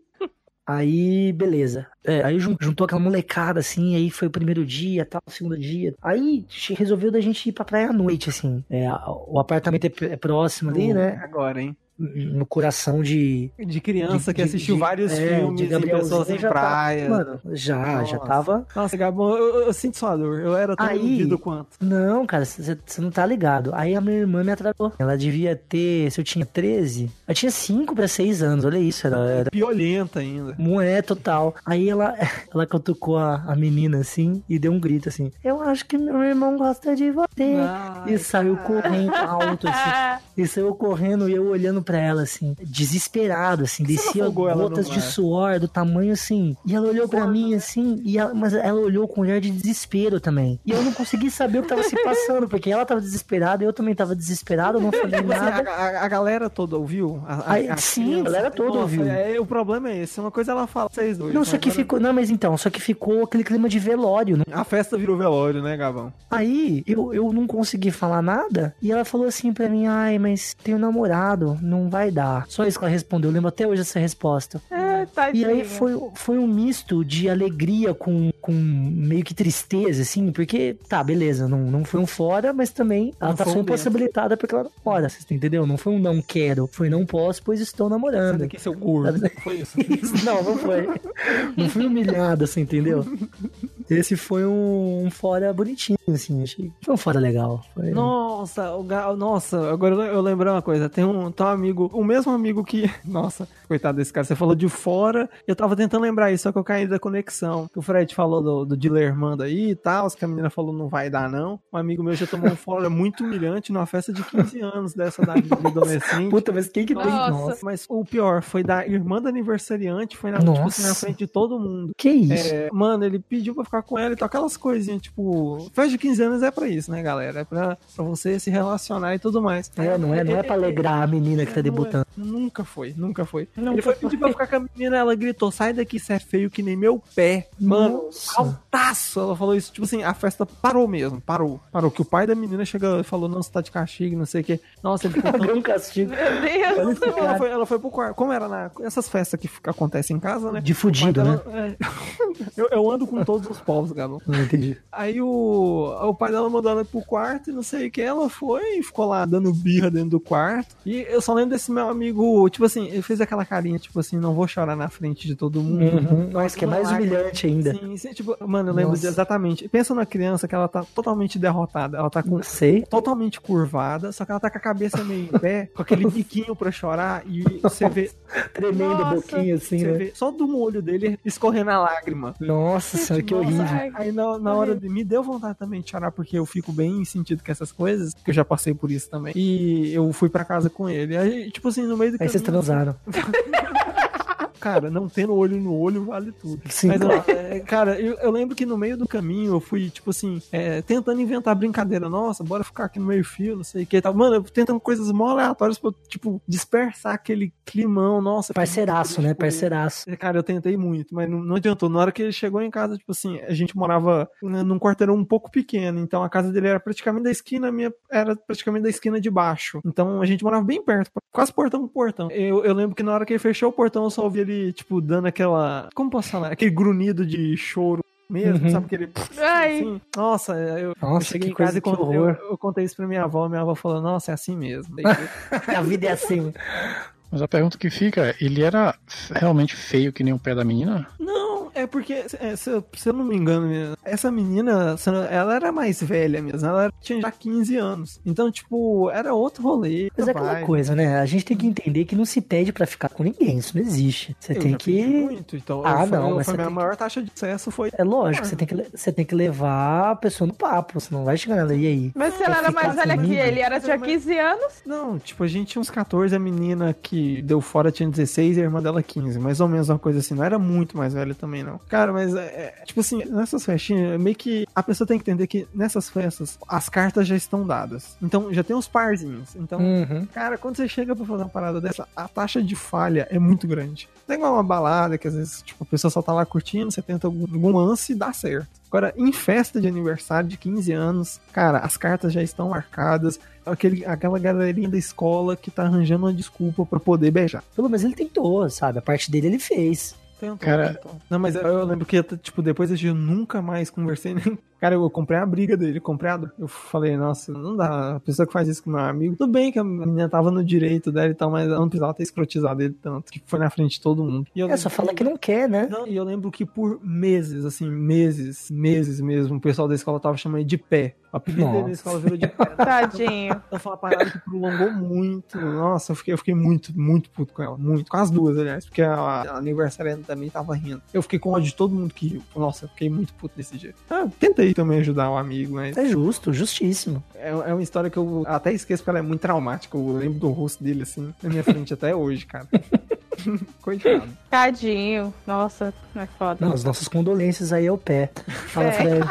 Aí, beleza. Aí juntou aquela molecada, assim, aí foi o primeiro dia, tal, o segundo dia. Aí resolveu da gente ir pra praia à noite, assim. O apartamento é próximo ali, né? Agora, hein? No coração de criança que assistiu vários filmes de pessoas em praia. Mano, já tava... Nossa, Gabão, eu sinto sua dor. Eu era tão iludido quanto. Não, cara, você não tá ligado. Aí a minha irmã me atrasou. Ela devia ter, se eu tinha 13, ela tinha 5 pra 6 anos, olha isso. Era violenta ainda. Total. Aí ela cutucou a menina, assim, e deu um grito, assim, eu acho que meu irmão gosta de você. E saiu correndo alto, assim. E saiu correndo e eu olhando pra ela, assim, desesperado, assim, descia gotas de suor do tamanho, assim, e ela olhou pra mim, assim, mas ela olhou com um olhar de desespero também, e eu não consegui saber o que tava se passando, porque ela tava desesperada, eu também tava desesperado, eu não falei nada. A galera toda ouviu? Sim, a galera toda ouviu. O problema é esse, uma coisa ela fala, vocês dois. Não, só que ficou aquele clima de velório, né? A festa virou velório, né, Gavão? Aí, eu não consegui falar nada, e ela falou assim pra mim, mas tenho namorado, não vai dar. Só isso que ela respondeu. Eu lembro até hoje essa resposta. Tadinha. E aí foi um misto de alegria com meio que tristeza, assim, porque, tá, beleza, não foi um fora, mas também ela tá sendo possibilitada porque ela não mora, você entendeu? Não foi um não quero, foi não posso, pois estou namorando. Sai daqui, seu gordo. Foi isso? Não foi. Não fui humilhada, você entendeu? Esse foi um fora bonitinho, assim, achei. Foi um fora legal. Foi... Nossa, agora eu lembrei uma coisa. Tem um amigo, o mesmo amigo que... Nossa, coitado desse cara. Você falou de fora, eu tava tentando lembrar isso, só que eu caí da conexão. O Fred falou do Dilermando aí e tal, que a menina falou não vai dar não. Um amigo meu já tomou um fora muito humilhante numa festa de 15 anos dessa da vida adolescente. Puta, mas quem que tem? Nossa. Mas o pior foi da irmã da aniversariante, foi tipo assim, na frente de todo mundo. Que isso? Mano, ele pediu pra ficar com ela e tal, aquelas coisinhas, tipo, festa de 15 anos é pra isso, né, galera? É pra você se relacionar e tudo mais. Não é pra alegrar a menina que tá debutando. Nunca foi. Ele foi pedir pra ficar com a menina, ela gritou, sai daqui, você é feio que nem meu pé. Mano, altaço. Ela falou isso, tipo assim, a festa parou mesmo, parou. Que o pai da menina chegou e falou, não, você tá de castigo, não sei o que. Nossa, ele ficou tão... um castigo. Meu Deus. Ela foi pro quarto. Como era essas festas que acontecem em casa, né? De fudido, né? Eu ando com todos os povos, Gabo. Não entendi. Aí o pai dela mandou ela pro quarto e não sei o que. Ela foi e ficou lá dando birra dentro do quarto. E eu só lembro desse meu amigo, tipo assim, ele fez aquela carinha, tipo assim, não vou chorar na frente de todo mundo. Uhum. Nossa, que é mais humilhante ainda. Sim, tipo, mano, eu lembro exatamente. Pensa numa criança que ela tá totalmente derrotada. Ela tá totalmente curvada, só que ela tá com a cabeça meio em pé, com aquele biquinho pra chorar e você vê... Tremendo a boquinha assim, né? Vê só do olho dele escorrendo a lágrima. Nossa senhora, que horrível. Aí na hora me deu vontade também de chorar, porque eu fico bem sentido com essas coisas, porque eu já passei por isso também. E eu fui pra casa com ele. Aí, tipo assim, no meio do caminho... Aí vocês transaram. Cara, não tendo olho no olho vale tudo. Sim, mas, cara, eu lembro que no meio do caminho eu fui, tipo assim, tentando inventar brincadeira. Nossa, bora ficar aqui no meio fio, não sei o que e tal. Mano, eu tentando coisas mó aleatórias pra, tipo, dispersar aquele climão. Nossa. Parceiraço, né? Parceiraço. Cara, eu tentei muito, mas não adiantou. Na hora que ele chegou em casa, tipo assim, a gente morava num quarteirão um pouco pequeno. Então a casa dele era praticamente da esquina, a minha era praticamente da esquina de baixo. Então a gente morava bem perto, quase portão com portão. Eu lembro que na hora que ele fechou o portão, eu só ouvi ele, tipo, dando aquela... Como posso falar? Aquele grunhido de choro mesmo, sabe? Aquele... Assim. Nossa, eu cheguei em casa e eu contei isso pra minha avó falou, nossa, é assim mesmo. A vida é assim. Mas a pergunta que fica, ele era realmente feio que nem o pé da menina? Não, É porque, se eu não me engano, essa menina, ela era mais velha mesmo, ela tinha já 15 anos. Então, tipo, era outro rolê. Mas é aquela coisa, né? A gente tem que entender que não se pede pra ficar com ninguém, isso não existe. Você tem que... muito, então. Mas a minha maior taxa de sucesso foi... É lógico, você tem que levar a pessoa no papo, você não vai chegar nela, e aí? Mas se ela era mais velha que ele, tinha 15 anos? Não, tipo, a gente tinha uns 14, a menina que deu fora tinha 16 e a irmã dela 15, mais ou menos uma coisa assim, não era muito mais velha também, não. Cara, mas tipo assim, nessas festinhas, meio que a pessoa tem que entender que nessas festas, as cartas já estão dadas. Então, já tem uns parzinhos. Então, cara, quando você chega pra fazer uma parada dessa, a taxa de falha é muito grande. Tem igual uma balada que às vezes, tipo, a pessoa só tá lá curtindo, você tenta algum lance e dá certo. Agora, em festa de aniversário de 15 anos, cara, as cartas já estão marcadas. Aquela galerinha da escola que tá arranjando uma desculpa pra poder beijar. Pelo menos ele tentou, sabe? A parte dele ele fez. Tentou. Não, mas eu lembro que, tipo, depois desse dia eu nunca mais conversei nem... Cara, eu comprei a briga dele, eu falei, nossa, não dá, a pessoa que faz isso com meu amigo, tudo bem que a menina tava no direito dela e tal, mas ela não precisava ter escrotizado ele tanto, que foi na frente de todo mundo. E só fala que não quer, né? Não, e eu lembro que por meses, assim, meses mesmo, o pessoal da escola tava chamando ele de pé. O apelido dele na escola virou de pé. Tadinho. Então foi uma parada que prolongou muito. Nossa, eu fiquei muito puto com ela. Muito. Com as duas, aliás. Porque a aniversariante também tava rindo. Eu fiquei com ódio de todo mundo que riu. Nossa, eu fiquei muito puto desse dia. Tentei também ajudar o amigo, mas... É justo, justíssimo. É uma história que eu até esqueço porque ela é muito traumática. Eu lembro do rosto dele, assim, na minha frente até hoje, cara. Coitado. Tadinho. Nossa, é foda. Não, as nossas condolências aí ao pé. Fala, Fred.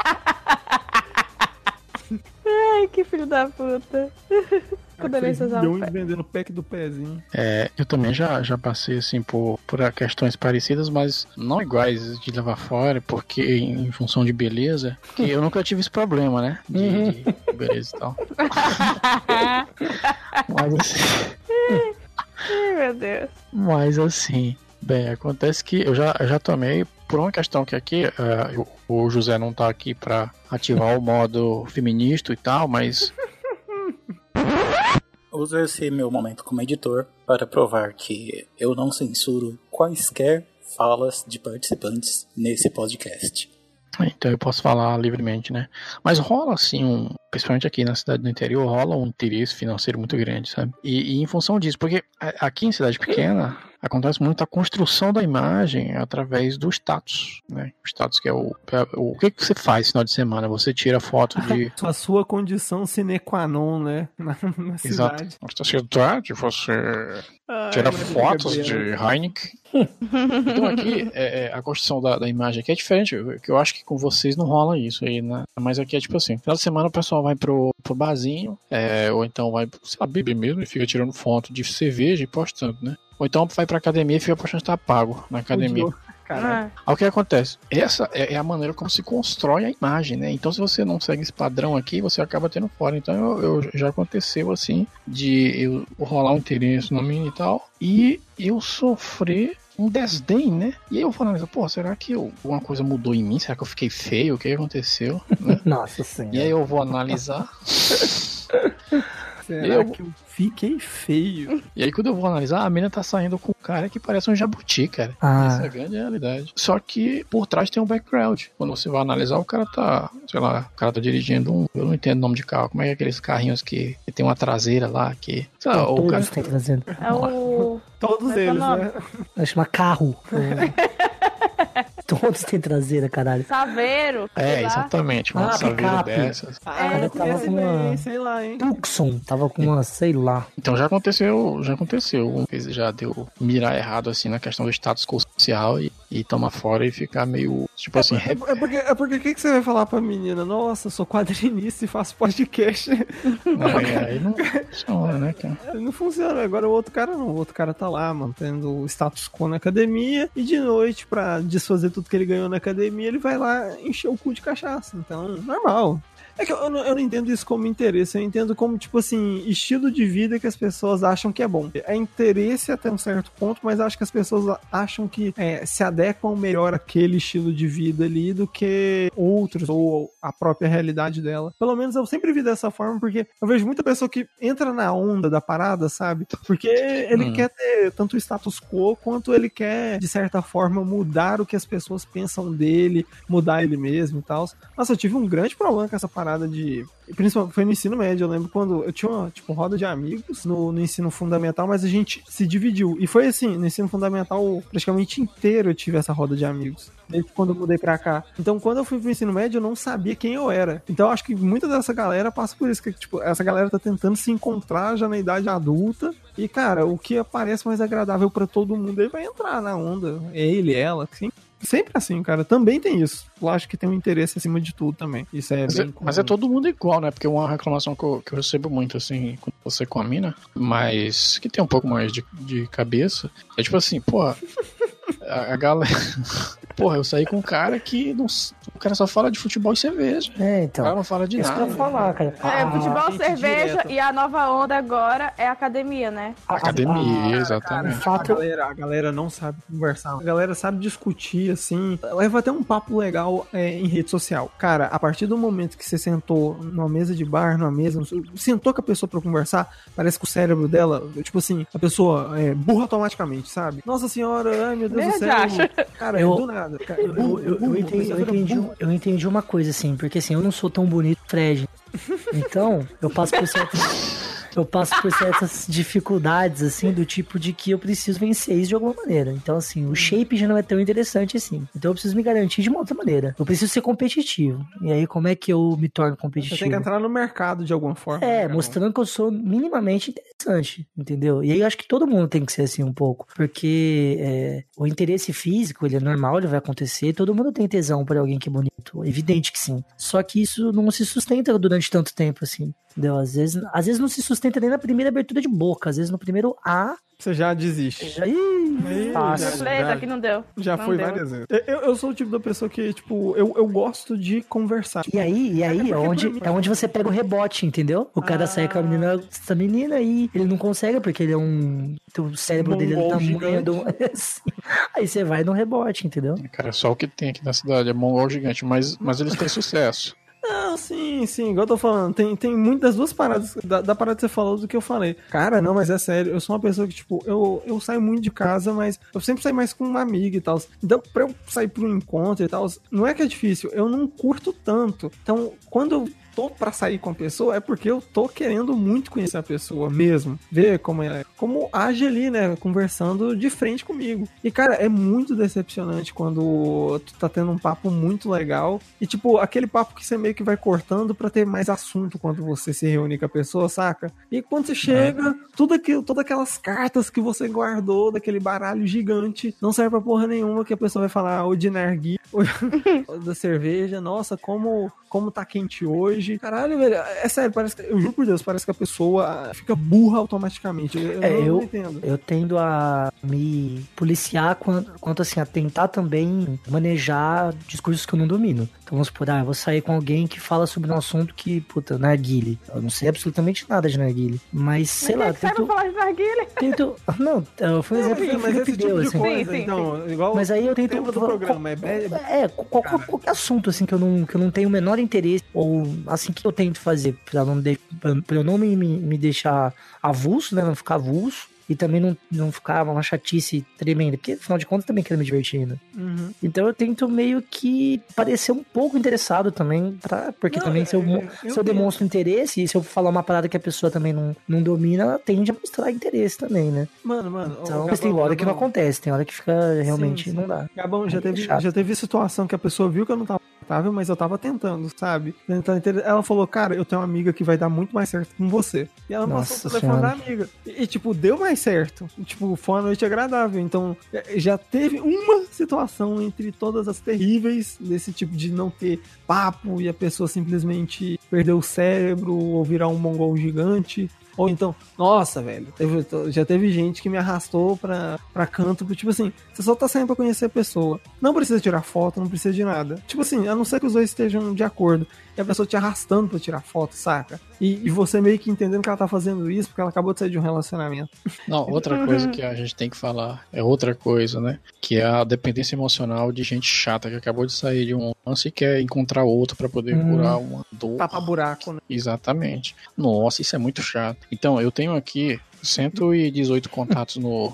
Ai, que filho da puta. Condolências ao pé. Vendendo o pack do pezinho. Eu também já passei assim por questões parecidas, mas não iguais de levar fora, porque em função de beleza, que eu nunca tive esse problema, né? De beleza e tal. Mas assim... Ai, meu Deus. Mas assim, bem, acontece que eu já tomei por uma questão que aqui o José não tá aqui pra ativar o modo feminista e tal, mas... Uso esse meu momento como editor para provar que eu não censuro quaisquer falas de participantes nesse podcast. Então eu posso falar livremente, né? Mas rola assim, principalmente aqui na cidade do interior, rola um interesse financeiro muito grande, sabe? E em função disso, porque aqui em cidade pequena acontece muito a construção da imagem através do status, né? O status que é o que você faz no final de semana? Você tira foto de... A sua condição sine qua non, né? Na Exato. cidade. Na cidade você tira fotos de Heineken. Então aqui, a construção da imagem aqui é diferente, que eu acho que com vocês não rola isso aí, né? Mas aqui é tipo assim, final de semana o pessoal vai pro barzinho, ou então vai, sei lá, beber mesmo e fica tirando foto de cerveja e postando, né? Ou então vai pra academia e fica postando que tá pago na academia. Aí o que acontece? Essa é a maneira como se constrói a imagem, né? Então se você não segue esse padrão aqui, você acaba tendo fora. Então eu já aconteceu assim, de eu rolar um interesse no menino e tal, e eu sofrer um desdém, né? E aí eu falando, pô, será que alguma coisa mudou em mim? Será que eu fiquei feio? O que aconteceu? Né? Nossa Senhora. E aí eu vou analisar... Será que eu fiquei feio? E aí quando eu vou analisar, a menina tá saindo com um cara que parece um jabuti, cara. Essa é a grande realidade. Só que por trás tem um background. Quando você vai analisar, o cara tá, sei lá, o cara tá dirigindo eu não entendo o nome de carro. Como é que é aqueles carrinhos que tem uma traseira lá, que... Sei lá, todos o cara... têm traseira. É o... Todos eles, né? Chama carro. Todos têm traseira, caralho. Saveiro. Exatamente. Uma saveira dessas. Cara, tava com uma... sei lá, hein? Tucson. Tava com uma, sei lá. Então já aconteceu. Uma vez já deu mirar errado, assim, na questão do status social e tomar fora e ficar meio, tipo assim... Porque o que você vai falar pra menina? Nossa, eu sou quadrinista e faço podcast. Aí não funciona, né, cara? Não funciona. Agora o outro cara não. O outro cara tá lá, mantendo o status quo na academia e de noite, pra desfazer tudo que ele ganhou na academia, ele vai lá encher o cu de cachaça. Então, normal. É que eu não entendo isso como interesse, eu entendo como, tipo assim, estilo de vida que as pessoas acham que é bom. É interesse até um certo ponto, mas acho que as pessoas acham que se adequam melhor àquele estilo de vida ali do que outros, ou a própria realidade dela. Pelo menos eu sempre vi dessa forma, porque eu vejo muita pessoa que entra na onda da parada, sabe? Porque ele quer ter tanto o status quo, quanto ele quer, de certa forma, mudar o que as pessoas pensam dele, mudar ele mesmo e tal. Nossa, eu tive um grande problema com essa parada principalmente foi no ensino médio. Eu lembro quando eu tinha uma roda de amigos no ensino fundamental, mas a gente se dividiu. E foi assim, no ensino fundamental praticamente inteiro eu tive essa roda de amigos, desde quando eu mudei pra cá. Então, quando eu fui pro ensino médio, eu não sabia quem eu era. Então, eu acho que muita dessa galera passa por isso, que tipo, essa galera tá tentando se encontrar já na idade adulta. E, cara, o que parece mais agradável pra todo mundo, ele vai entrar na onda. Ele, ela, assim. Sempre assim, cara. Também tem isso. Eu acho que tem um interesse acima de tudo também. Isso é mas é todo mundo igual, né? Porque uma reclamação que eu recebo muito, assim, com você com a mina, mas que tem um pouco mais de cabeça, é tipo assim, porra, a galera... Porra, eu saí com um cara que o cara só fala de futebol e cerveja. Então. O cara não fala de nada. Isso que eu ia falar, cara. Futebol, cerveja direto. E a nova onda agora é academia, né? Academia, exatamente. Cara, a galera não sabe conversar. A galera sabe discutir, assim. Leva até um papo legal em rede social. Cara, a partir do momento que você sentou numa mesa de bar, numa mesa, sentou com a pessoa pra conversar, parece que o cérebro dela, tipo assim, a pessoa burra automaticamente, sabe? Nossa senhora, ai meu Deus do céu. Cara, do nada. Cara, eu entendi uma coisa, assim, porque assim, eu não sou tão bonito, Fred. Então, eu passo por certas dificuldades, assim, do tipo de que eu preciso vencer isso de alguma maneira. Então, assim, o shape já não é tão interessante assim. Então, eu preciso me garantir de uma outra maneira. Eu preciso ser competitivo. E aí, como é que eu me torno competitivo? Você tem que entrar no mercado de alguma forma. Mostrando que eu sou minimamente interessante, entendeu? E aí, eu acho que todo mundo tem que ser assim um pouco. Porque o interesse físico, ele é normal, ele vai acontecer. Todo mundo tem tesão por alguém que é bonito. Evidente que sim. Só que isso não se sustenta durante tanto tempo, assim. Entendeu? Às vezes não se sustenta nem na primeira abertura de boca. Às vezes no primeiro A... Você já desiste. Que não deu. Já não foi deu. Várias vezes. Eu sou o tipo da pessoa que, tipo, eu gosto de conversar. E aí é onde você pega o rebote, entendeu? O cara sai com essa menina e ele não consegue porque ele é o cérebro dele é do tamanho do... Aí você vai no rebote, entendeu? Cara, só o que tem aqui na cidade é mongol gigante, mas eles têm sucesso. Não, sim, igual eu tô falando, tem muitas duas paradas, da parada que você falou do que eu falei. Cara, não, mas é sério, eu sou uma pessoa que, tipo, eu saio muito de casa, mas eu sempre saio mais com uma amiga e tal. Então, pra eu sair pro encontro e tal, não é que é difícil, eu não curto tanto. Então, quando eu tô pra sair com a pessoa, é porque eu tô querendo muito conhecer a pessoa mesmo, ver como ela é, como age ali, né, conversando de frente comigo. E, cara, é muito decepcionante quando tu tá tendo um papo muito legal e, tipo, aquele papo que você meio que vai cortando pra ter mais assunto quando você se reúne com a pessoa, saca? E quando você chega, todas aquelas cartas que você guardou daquele baralho gigante não serve pra porra nenhuma, que a pessoa vai falar ou de narguilha, ou da cerveja, nossa, como tá quente hoje. Caralho, velho, é sério, eu juro por Deus, parece que a pessoa fica burra automaticamente. Eu não entendo. Eu tendo a me policiar quanto assim, a tentar também manejar discursos que eu não domino. Então vamos supor, eu vou sair com alguém que fala sobre um assunto que, narguile. Eu não sei absolutamente nada de narguile. Mas, sei lá, tento... falar de narguile? Não, foi um exemplo que mas esse tipo de coisa, sim. Então, igual mas aí eu tento... tema do programa, qualquer assunto, assim, que eu não tenho o menor interesse, ou assim que eu tento fazer, pra eu não me deixar avulso, né, não ficar avulso, e também não ficar uma chatice tremenda, porque afinal de contas eu também quero me divertir, né? Uhum. Então eu tento meio que parecer um pouco interessado também, porque também se eu demonstro interesse, e se eu falar uma parada que a pessoa também não domina, ela tende a mostrar interesse também, né? Mano. Então, mas tem hora que não acontece, tem hora que fica realmente não dá. Gabão, já teve situação que a pessoa viu que eu não tava confortável, mas eu tava tentando, sabe? Ela falou, cara, eu tenho uma amiga que vai dar muito mais certo com você. E ela passou o telefone da amiga. E, tipo, deu mais certo. Tipo, foi uma noite agradável. Então, já teve uma situação entre todas as terríveis desse tipo de não ter papo e a pessoa simplesmente perder o cérebro ou virar um mongol gigante. Ou então, nossa, velho, já teve gente que me arrastou pra canto, tipo assim, você só tá saindo pra conhecer a pessoa. Não precisa tirar foto, não precisa de nada. Tipo assim, a não ser que os dois estejam de acordo. E a pessoa te arrastando pra tirar foto, saca? E você meio que entendendo que ela tá fazendo isso porque ela acabou de sair de um relacionamento. Não, outra coisa que a gente tem que falar é outra coisa, né? Que é a dependência emocional de gente chata que acabou de sair de um lance e quer encontrar outro pra poder curar uma dor. Tapa buraco, né? Exatamente. Nossa, isso é muito chato. Então, eu tenho aqui 118 contatos do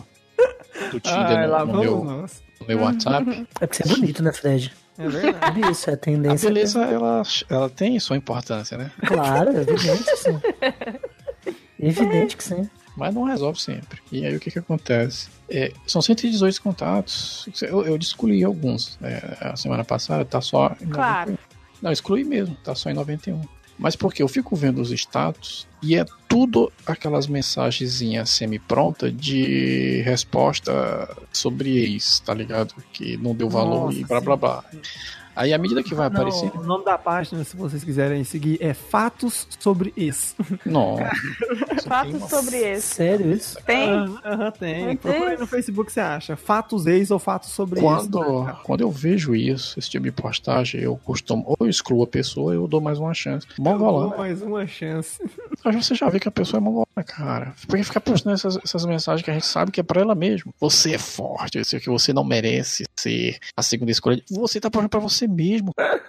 Tinder no meu WhatsApp. É porque você é bonito, né, Fred? É verdade. Isso, é a tendência. A beleza, ela tem sua importância, né? Claro, é evidente que sim. Evidente que sim. Mas não resolve sempre. E aí o que acontece? São 118 contatos. Eu excluí alguns. A semana passada tá só em 91. Não, excluí mesmo, tá só em 91. Mas porque eu fico vendo os status e é tudo aquelas mensagenzinhas semi-pronta de resposta sobre ex, tá ligado? Que não deu valor. Nossa, e blá blá blá. Aí, à medida que vai aparecendo... O nome da página, se vocês quiserem seguir, é Fatos sobre Ex. Não. Fatos sobre Ex. Sério isso? Tem? Tem. Procura aí no Facebook, você acha. Fatos Ex ou Fatos sobre Ex. Quando eu vejo isso, esse tipo de postagem, eu costumo... Ou eu excluo a pessoa, ou eu dou mais uma chance. Mongolão. Mais uma chance. Mas você já vê que a pessoa é mongolona, cara. Porque ficar postando essas mensagens que a gente sabe que é pra ela mesmo. Você é forte, eu sei que você não merece ser a segunda escolha. Você tá postando pra você mesmo.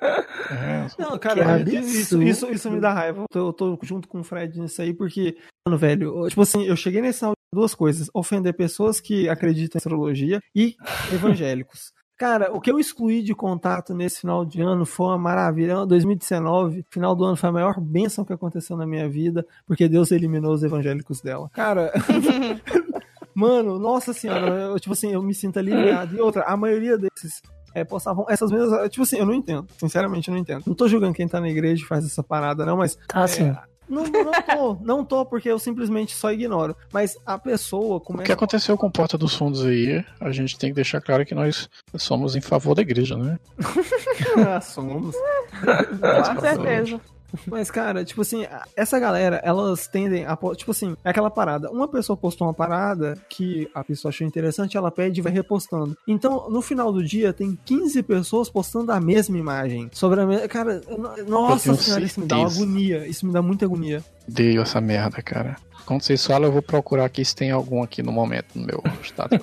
Não, cara, isso me dá raiva. Eu tô junto com o Fred nisso aí, porque, mano, velho, tipo assim, eu cheguei nesse duas coisas: ofender pessoas que acreditam em astrologia e evangélicos. Cara, o que eu excluí de contato nesse final de ano foi uma maravilha. 2019, final do ano, foi a maior bênção que aconteceu na minha vida, porque Deus eliminou os evangélicos dela. Cara, mano, nossa senhora, eu me sinto aliviado. E outra, a maioria desses postavam essas mesmas... Tipo assim, eu não entendo. Sinceramente, eu não entendo. Não tô julgando quem tá na igreja e faz essa parada, não, mas... Tá, sim. Não tô, porque eu simplesmente só ignoro. Mas a pessoa começa... O que aconteceu com Porta dos Fundos aí, a gente tem que deixar claro que nós somos em favor da igreja, né? Somos. Com certeza. Mas, cara, tipo assim, essa galera, elas tendem a... Tipo assim, é aquela parada. Uma pessoa postou uma parada que a pessoa achou interessante, ela pede e vai repostando. Então, no final do dia, tem 15 pessoas postando a mesma imagem. Sobre a mesma... Cara, nossa senhora, isso me dá uma agonia. Isso me dá muita agonia. Odeio essa merda, cara. Quando vocês falam, eu vou procurar aqui se tem algum aqui no momento, no meu status.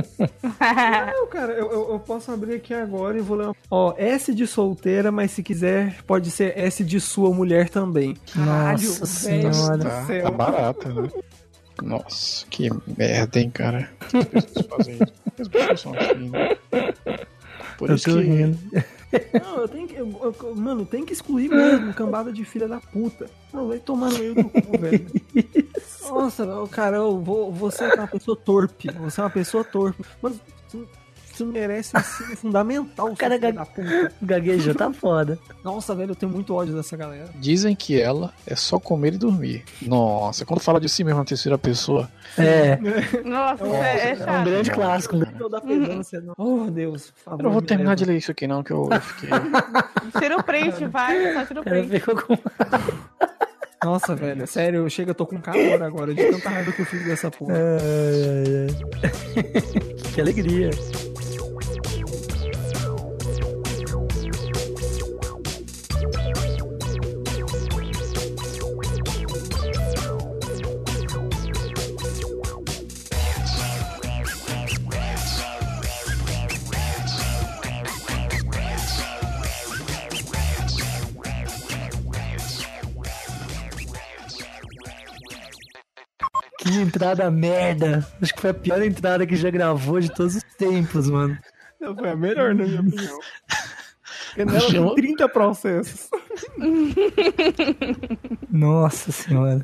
Não, cara, eu posso abrir aqui agora e vou ler. S de solteira, mas se quiser, pode ser S de sua mulher também. Nossa senhora. Tá barata, né? Nossa, que merda, hein, cara. As pessoas fazem isso. As pessoas são assim, né? Por isso que... rindo. Não, eu tenho que... mano, tem que excluir mesmo, cambada de filha da puta. Não, vai tomar no meio do cu, velho. Nossa, cara, você é uma pessoa torpe. Você é uma pessoa torpe. Mas você merece ensino fundamental. O cara gaguejou, tá foda. Nossa, velho, eu tenho muito ódio dessa galera. Dizem que ela é só comer e dormir. Nossa, quando fala de si mesmo na terceira pessoa... Nossa, é chato. É um grande clássico. Toda pedância. Oh, Deus, por favor. Eu não vou terminar de ler isso aqui, não, que eu fiquei... Tira o print, vai, só tira o print. Nossa, velho, sério, eu tô com calor agora, de tanta raiva que eu fiz dessa porra. Que alegria. Que entrada merda. Acho que foi a pior entrada que já gravou de todos os tempos, mano. Não, foi a melhor, na minha opinião. Porque nela tem 30 processos. Nossa senhora.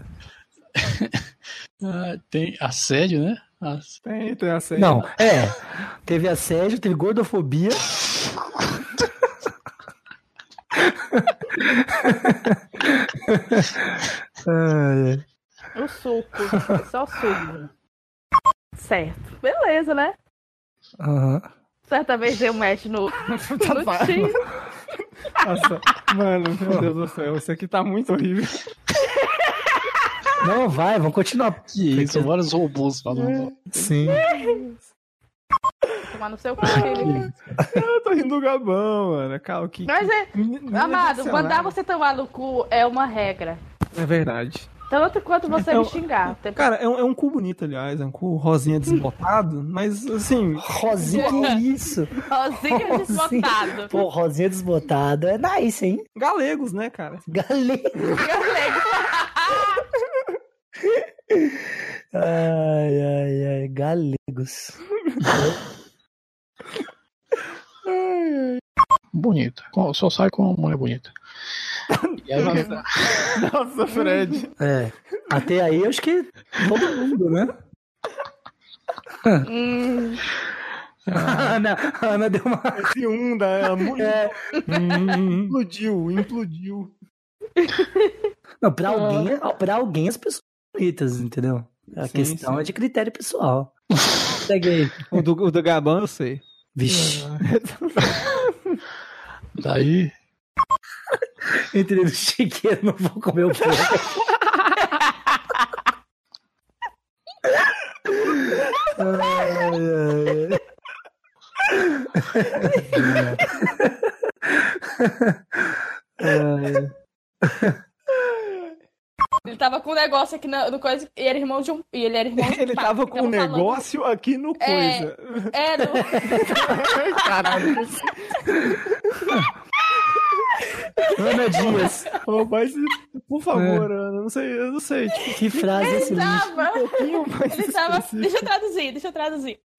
Tem assédio, né? Tem assédio. Não, teve assédio, teve gordofobia. O suco, só o suco. Certo, beleza, né? Certa vez deu um match no time. Nossa, mano, meu Deus do céu, isso aqui tá muito horrível. Não, vamos continuar. Que isso, vários robôs falando. Sim. Tomar no seu cu, filho. Eu tô rindo do Gabão, mano. Calma, que... Mas amado, mandar você tomar no cu é uma regra. É verdade. Tanto quanto você me xingar. Cara, é um cu bonito, aliás. É um cu rosinha desbotado, mas assim... Rosinha, que isso? Rosinha desbotado. Pô, rosinha desbotado é nice, hein? Galegos, né, cara? Galegos. Ai, galegos. Bonita. Só sai com uma mulher bonita. E aí, Nossa, Fred. Até aí, acho que todo mundo, né? A Ana deu uma... Esse da mulher. Implodiu. Não, pra alguém as pessoas são bonitas, entendeu? A questão é de critério pessoal. Segue aí. O do Gabão eu sei. Vixe. Daí... Entrei no chiqueiro, não vou comer o porco. Ele tava com um negócio aqui no coisa e era irmão de um. E ele era irmão de um. Ele tava com um negócio aqui no coisa. Caralho. Ana Dias. Oh, mas, por favor, Ana, eu não sei. Tipo, que frase é esse lixo? Ele tava. Deixa eu traduzir.